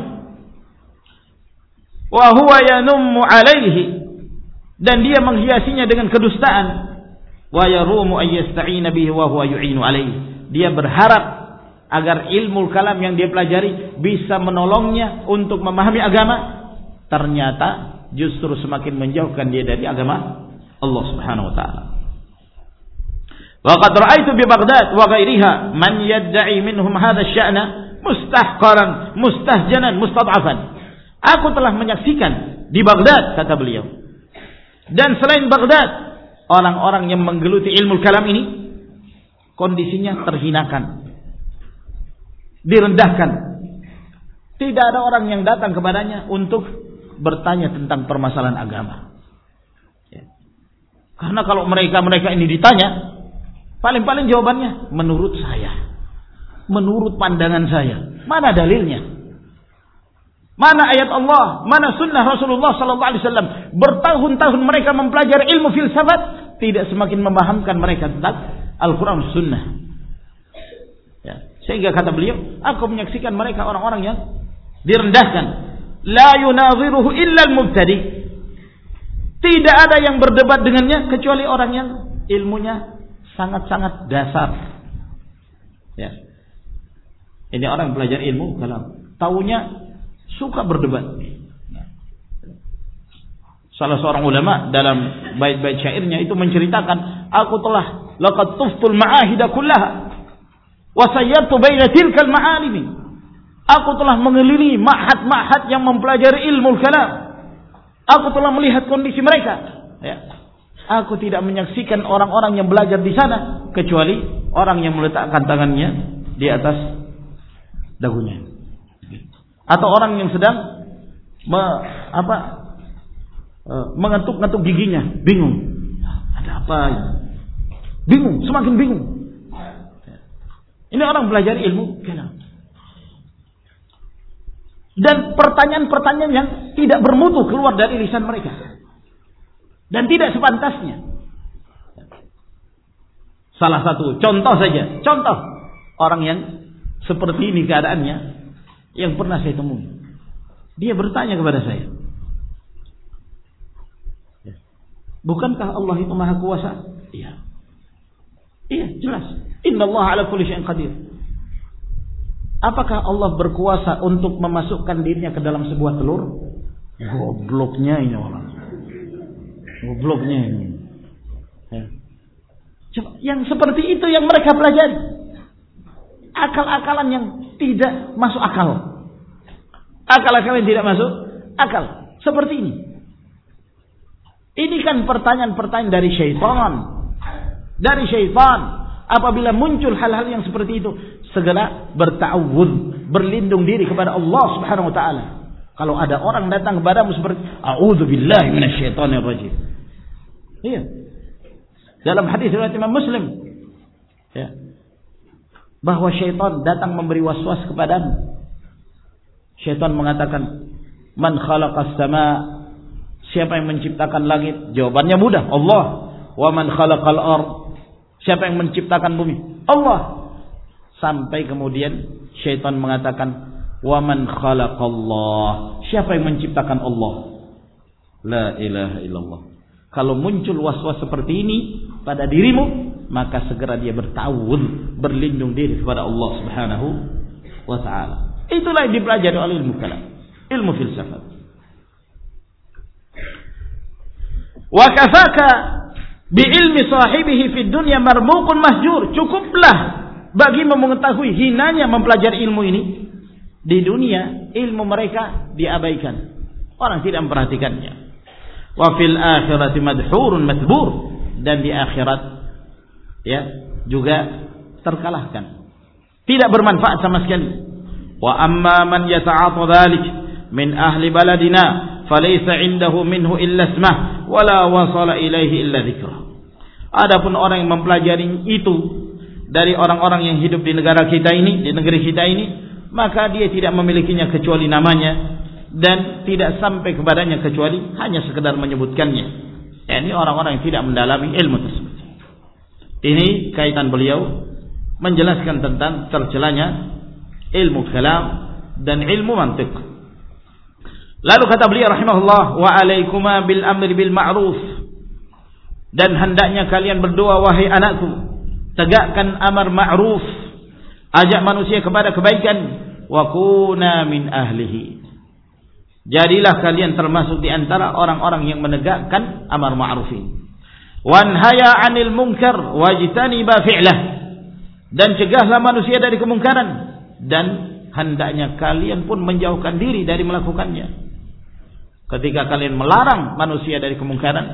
Wa huwa yanummu alaihi, dan dia menghiasinya dengan kedustaan. Wa yarumu ay yasta'ina bihi wa huwa yu'inu alaihi. Dia berharap agar ilmu kalam yang dia pelajari bisa menolongnya untuk memahami agama, ternyata justru semakin menjauhkan dia dari agama Allah Subhanahu wa taala. Wa qad ra'aitu bi Baghdad wa ghairiha man yad'i minhum hadha asy-sya'na mustahqaran, mustahjanan, mustad'afan. Aku telah menyaksikan di Baghdad, kata beliau, dan selain Baghdad, orang-orang yang menggeluti ilmu kalam ini kondisinya terhinakan, direndahkan. Tidak ada orang yang datang kepadanya untuk bertanya tentang permasalahan agama. Ya. Karena kalau mereka-mereka ini ditanya, paling-paling jawabannya menurut saya, menurut pandangan saya. Mana dalilnya? Mana ayat Allah? Mana sunnah Rasulullah sallallahu alaihi wasallam? Bertahun-tahun mereka mempelajari ilmu filsafat, tidak semakin memahamkan mereka tentang Al-Quran Sunnah. Ya. Sehingga kata beliau, aku menyaksikan mereka orang-orang yang direndahkan. La yunaziruhu illa al-mubtadi. Tidak ada yang berdebat dengannya kecuali orang yang ilmunya sangat-sangat dasar. Ya. Ini orang belajar ilmu kalam, taunya suka berdebat. Salah seorang ulama dalam bait-bait syairnya itu menceritakan, aku telah laqad tuftul ma'ahida kullaha wa sayyartu baina tilkal ma'alimi. Aku telah mengelilingi ma'had-ma'had yang mempelajari ilmu kalam. Aku telah melihat kondisi mereka. Ya. Aku tidak menyaksikan orang-orang yang belajar di sana kecuali orang yang meletakkan tangannya di atas dagunya, atau orang yang sedang me, apa mengetuk-ngetuk giginya, bingung. Ada apa ini? Bingung, semakin bingung. Ini orang belajar ilmu kalam. Dan pertanyaan-pertanyaan yang tidak bermutu keluar dari lisan mereka. Dan tidak sepantasnya. Salah satu contoh saja, contoh orang yang seperti ini keadaannya yang pernah saya temui. Dia bertanya kepada saya, bukankah Allah itu Maha Kuasa? Iya. Iya, jelas. Innallaha ala kulli syai'in qadir. Apakah Allah berkuasa untuk memasukkan dirinya ke dalam sebuah telur? Gobloknya ini orang. Gobloknya ini. Ya. Coba, yang seperti itu yang mereka pelajari. Akal-akalan yang tidak masuk akal. Akal-akalan yang tidak masuk akal. Seperti ini. Ini kan pertanyaan-pertanyaan dari syaitan. Dari syaitan. Apabila muncul hal-hal yang seperti itu, segera berta'awudz, berlindung diri kepada Allah Subhanahu wa taala. Kalau ada orang datang kepadamu seperti a'udzubillahi minasyaitonir rajim. Iya. Dalam hadis riwayat Imam Muslim, ya, bahwa syaitan datang memberi waswas kepadamu. Syaitan mengatakan, "Man khalaqas sama?" Siapa yang menciptakan langit? Jawabannya mudah, Allah. Wa man khalaqal ard? Siapa yang menciptakan bumi? Allah. Sampai kemudian syaitan mengatakan, wa man khalaqallah? Siapa yang menciptakan Allah? La ilaha illallah. Kalau muncul was-was seperti ini pada dirimu, maka segera dia bertawud, berlindung diri kepada Allah Subhanahu wa taala. Itulah yang dipelajari oleh ilmu kalam, ilmu filsafat. Wa kafaka bi ilmi sahibihi fid dunya marmuqun mahjur. Cukuplah bagi mengetahui hinanya mempelajari ilmu ini. Di dunia ilmu mereka diabaikan, orang tidak memperhatikannya. Wa fil akhirati madhurun matbur, dan di akhirat ya juga terkalahkan, tidak bermanfaat sama sekali. Wa amma man yata'ata dhalik min ahli baladina falaysa indahu minhu illa ismah wala wasala ilaihi illa dzikrah. Adapun orang yang mempelajari itu dari orang-orang yang hidup di negara kita ini, di negeri kita ini, maka dia tidak memilikinya kecuali namanya, dan tidak sampai kepadanya kecuali hanya sekedar menyebutkannya. Ini orang-orang yang tidak mendalami ilmu tersebut. Ini kaitan beliau menjelaskan tentang tercelanya ilmu kalam dan ilmu mantiq. Lalu kata beliau rahimahullah, wa alaikuma bil amri bil ma'ruf, dan hendaknya kalian berdoa wahai anakku, tegakkan amar ma'ruf, ajak manusia kepada kebaikan, wa kuna min ahlihi, jadilah kalian termasuk di antara orang-orang yang menegakkan amar ma'ruf ini. Wanhaya 'anil munkar wajtaniba fi'lah, dan cegahlah manusia dari kemungkaran, dan hendaknya kalian pun menjauhkan diri dari melakukannya. Ketika kalian melarang manusia dari kemungkaran,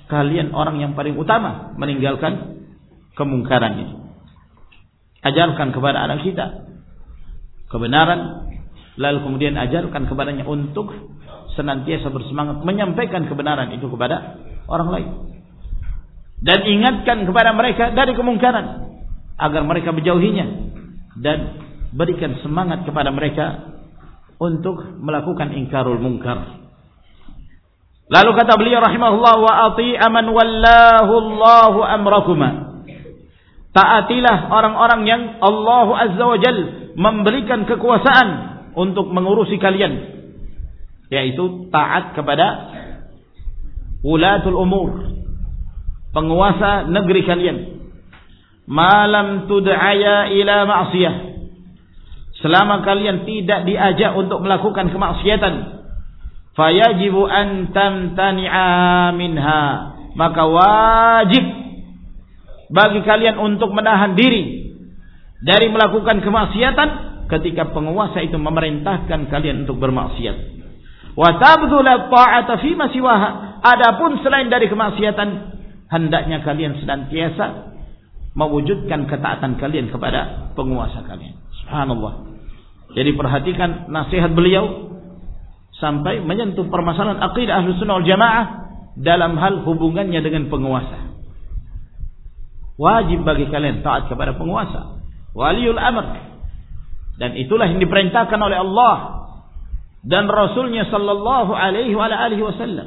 kalian orang yang paling utama meninggalkan kemungkaran ini. Ajarkan kepada anak kita kebenaran, lalu kemudian ajarkan kepadanya untuk senantiasa bersemangat menyampaikan kebenaran itu kepada orang lain. Dan ingatkan kepada mereka dari kemungkaran agar mereka menjauhinya, dan berikan semangat kepada mereka untuk melakukan ingkarul munkar. Lalu kata beliau rahimahullah, wa ati'a man wallahu Allahu amrakuma. Taatilah orang-orang yang Allah Azza wa Jal memberikan kekuasaan untuk mengurusi kalian, yaitu taat kepada ulatul umur, penguasa negeri kalian. Malam tud'aya ila ma'siyah, selama kalian tidak diajak untuk melakukan kemaksiatan, fayajibu an tamtani'a minha, maka wajib bagi kalian untuk menahan diri dari melakukan kemaksiatan ketika penguasa itu memerintahkan kalian untuk bermaksiat. Wa tabdhul ta'ata fi ma siwaha, adapun selain dari kemaksiatan hendaknya kalian senantiasa mewujudkan ketaatan kalian kepada penguasa kalian. Subhanallah. Jadi perhatikan nasihat beliau sampai menyentuh permasalahan akidah Ahlussunnah wal Jamaah dalam hal hubungannya dengan penguasa. Wajib bagi kalian taat kepada penguasa, waliul amr, dan itulah yang diperintahkan oleh Allah dan Rasulnya sallallahu alaihi wa alihi wasallam.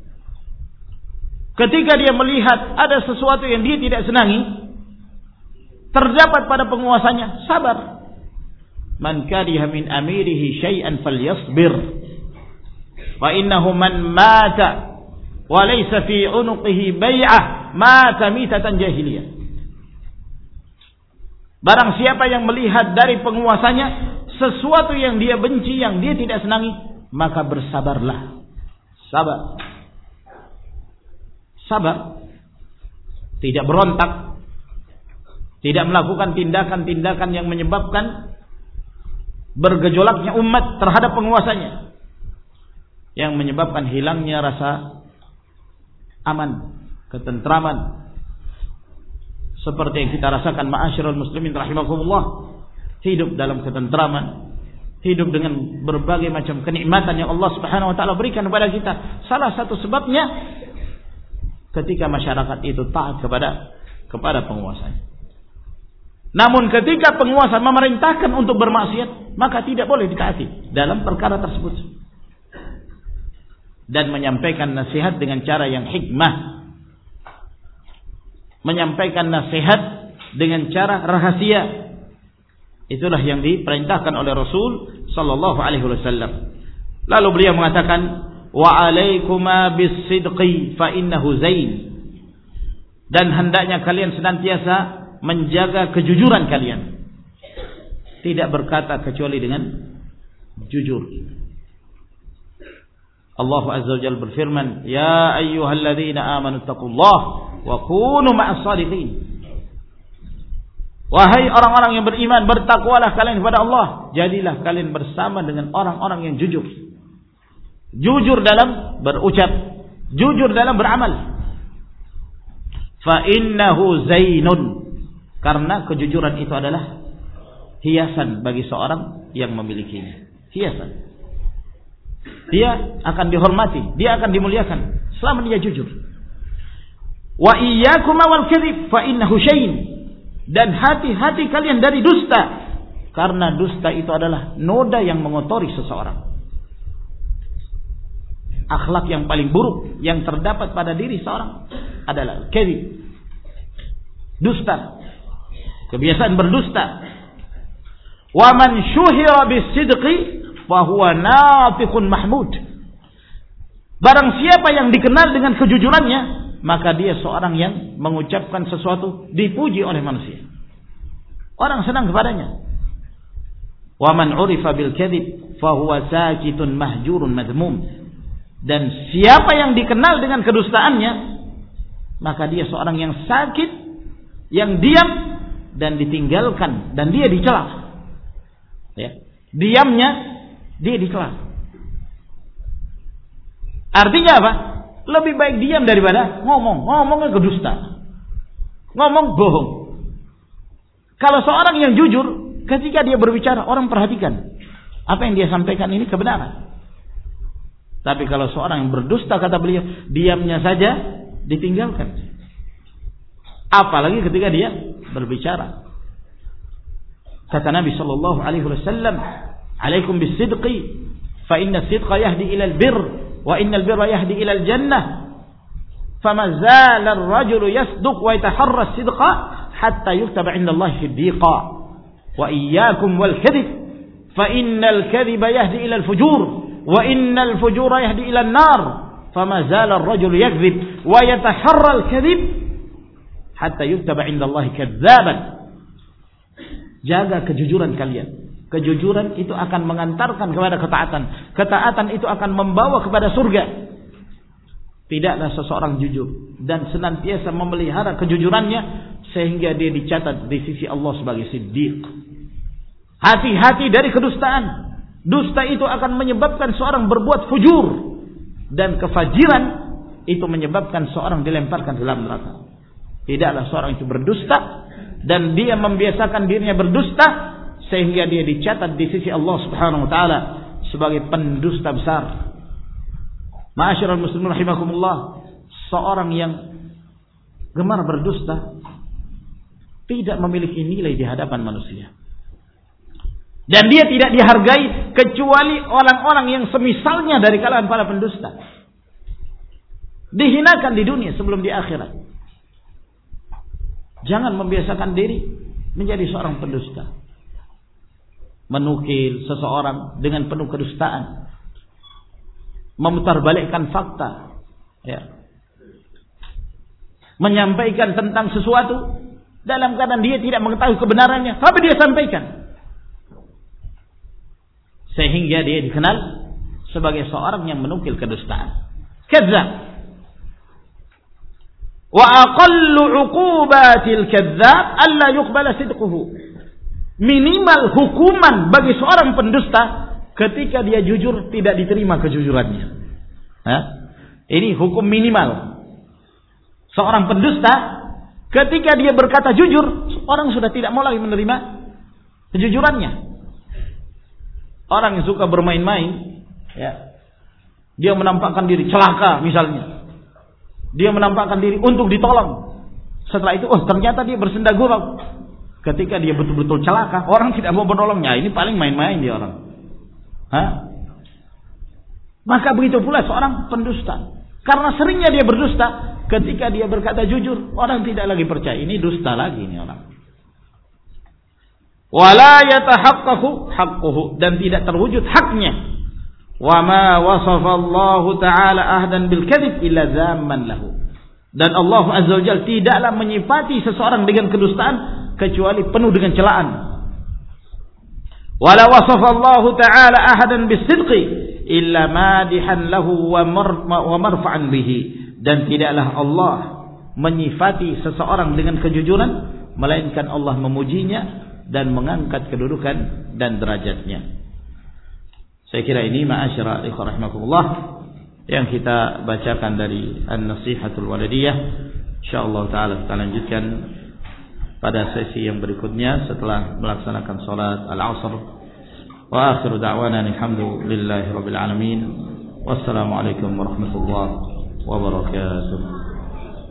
Ketika dia melihat ada sesuatu yang dia tidak senangi terdapat pada penguasanya, sabar. Man kariha min amirihi syai'an falyasbir, fa innahu man mata wa laysa fi unuqihi bai'ah mata mitatan jahiliyah. Barang siapa yang melihat dari penguasanya sesuatu yang dia benci, yang dia tidak senangi, maka bersabarlah. Sabar. Sabar. Tidak berontak, tidak melakukan tindakan-tindakan yang menyebabkan bergejolaknya umat terhadap penguasanya, yang menyebabkan hilangnya rasa aman, ketentraman, seperti yang kita rasakan ma'asyiral muslimin rahimakumullah, hidup dalam ketentraman, hidup dengan berbagai macam kenikmatan yang Allah Subhanahu wa taala berikan kepada kita. Salah satu sebabnya ketika masyarakat itu taat kepada kepada penguasanya. Namun ketika penguasa memerintahkan untuk bermaksiat, maka tidak boleh ditaati dalam perkara tersebut. Dan menyampaikan nasihat dengan cara yang hikmah, menyampaikan nasihat dengan cara rahasia, itulah yang diperintahkan oleh Rasul sallallahu alaihi wasallam. Lalu beliau mengatakan, wa alaikuma bis-sidqi fa innahu zain, dan hendaknya kalian senantiasa menjaga kejujuran kalian, tidak berkata kecuali dengan jujur. Allah Azza wa Jalla berfirman, ya ayyuhalladzina amanu taqullaha wa kunu ma'as shadiqin. Wahai orang-orang yang beriman, bertakwalah kalian kepada Allah, jadilah kalian bersama dengan orang-orang yang jujur. Jujur dalam berucap, jujur dalam beramal. Fa innahu zainun, karena kejujuran itu adalah hiasan bagi seorang yang memilikinya. Hiasan. Dia akan dihormati, dia akan dimuliakan selama dia jujur. Wa iyyakum wal kadhib fa innahu syayn, dan hati-hati kalian dari dusta, karena dusta itu adalah noda yang mengotori seseorang. Akhlak yang paling buruk yang terdapat pada diri seorang adalah kadhib, dusta, kebiasaan berdusta. Wa man syuhira bis-sidqi fa huwa nafiqun mahmud, barang siapa yang dikenal dengan kejujurannya, maka dia seorang yang mengucapkan sesuatu dipuji oleh manusia, orang senang kepadanya. Wa man urifa bil kadhib fa huwa sakitun mahjurun madhmum, dan siapa yang dikenal dengan kedustaannya, maka dia seorang yang sakit, yang diam dan ditinggalkan, dan dia dicela. Ya, diamnya dia dicela. Artinya apa? Lebih baik diam daripada ngomong. Ngomongnya kedusta. Ngomong bohong. Kalau seorang yang jujur, ketika dia berbicara, orang perhatikan. Apa yang dia sampaikan ini kebenaran. Tapi kalau seorang yang berdusta, kata beliau, diamnya saja ditinggalkan. Apalagi ketika dia berbicara. Kata Nabi sallallahu alaihi wasallam, "Alaikum bis-sidqi, fa inna as-sidqa yahdi ila al-birr, wa inna al-birra yahdi ila al-jannah. Fama zala ar-rajulu yasduq wa yataharra as-sidqa hatta yuktaba 'inda Allah siddiqa. Wa iyyakum wal-kadhib, fa innal kadhiba yahdi ila al-fujur, wa innal fujura yahdi ila an-nar. Fama zala ar-rajulu yakdhib wa yataharra al-kadhib hatta yuktaba 'inda Allah kadzaban." Jaga kejujuran kalian. Kejujuran itu akan mengantarkan kepada ketaatan. Ketaatan itu akan membawa kepada surga. Tidaklah seseorang jujur dan senantiasa memelihara kejujurannya sehingga dia dicatat di sisi Allah sebagai siddiq. Hati-hati dari kedustaan. Dusta itu akan menyebabkan seorang berbuat fujur, dan kefajiran itu menyebabkan seorang dilemparkan ke dalam neraka. Tidaklah seorang itu berdusta dan dia membiasakan dirinya berdusta sehingga dia dicatat di sisi Allah Subhanahu wa taala sebagai pendusta besar. Ma'asyiral muslimin rahimakumullah, seorang yang gemar berdusta tidak memiliki nilai di hadapan manusia. Dan dia tidak dihargai kecuali orang-orang yang semisalnya dari kalangan para pendusta. Dihinakan di dunia sebelum di akhirat. Jangan membiasakan diri menjadi seorang pendusta. Menukil seseorang dengan penuh kedustaan. Memutarbalikkan fakta. Ya. Menyampaikan tentang sesuatu dalam keadaan dia tidak mengetahui kebenarannya, tapi dia sampaikan. Sehingga dia dikenal sebagai seorang yang menukil kedustaan. Kadzdzab. Wa aqallu 'uqubatil kadzdzab alla yuqbala sidquhu. Minimal hukuman bagi seorang pendusta ketika dia jujur tidak diterima kejujurannya. Hah? Ini hukum minimal. Seorang pendusta ketika dia berkata jujur, orang sudah tidak mau lagi menerima kejujurannya. Orang yang suka bermain-main, ya, dia menampakkan diri celaka misalnya. Dia menampakkan diri untuk ditolong. Setelah itu, oh ternyata dia bersenda gurau. Ketika dia betul-betul celaka, orang tidak mau menolongnya. Ini paling main-main dia orang. Hah? Maka begitu pula seorang pendusta. Karena seringnya dia berdusta, ketika dia berkata jujur, orang tidak lagi percaya. Ini dusta lagi ini orang. Wala yatahaqqaqu haqquhu, dan tidak terwujud haknya. Wa ma wasafa Allah Ta'ala ahdan bil kadzib illa zamman lahu. Dan Allah Azza wa Jalla tidaklah menyifati seseorang dengan kedustaan kecuali penuh dengan celaan. Wala wasafa Allah Ta'ala ahadan bis sidqi illa madihan lahu wa marfa'an bihi. Dan tidaklah Allah menyifati seseorang dengan kejujuran melainkan Allah memujinya dan mengangkat kedudukan dan derajatnya. Saya kira ini ma'asyara ikhwan rahimakumullah yang kita bacakan dari An-Nasihatul Waladiyah. Insyaallah taala kita lanjutkan pada sesi yang berikutnya setelah melaksanakan salat al-'asr. Wa akhiru da'wana alhamdulillahi rabbil alamin. Wassalamu alaikum warahmatullahi wabarakatuh.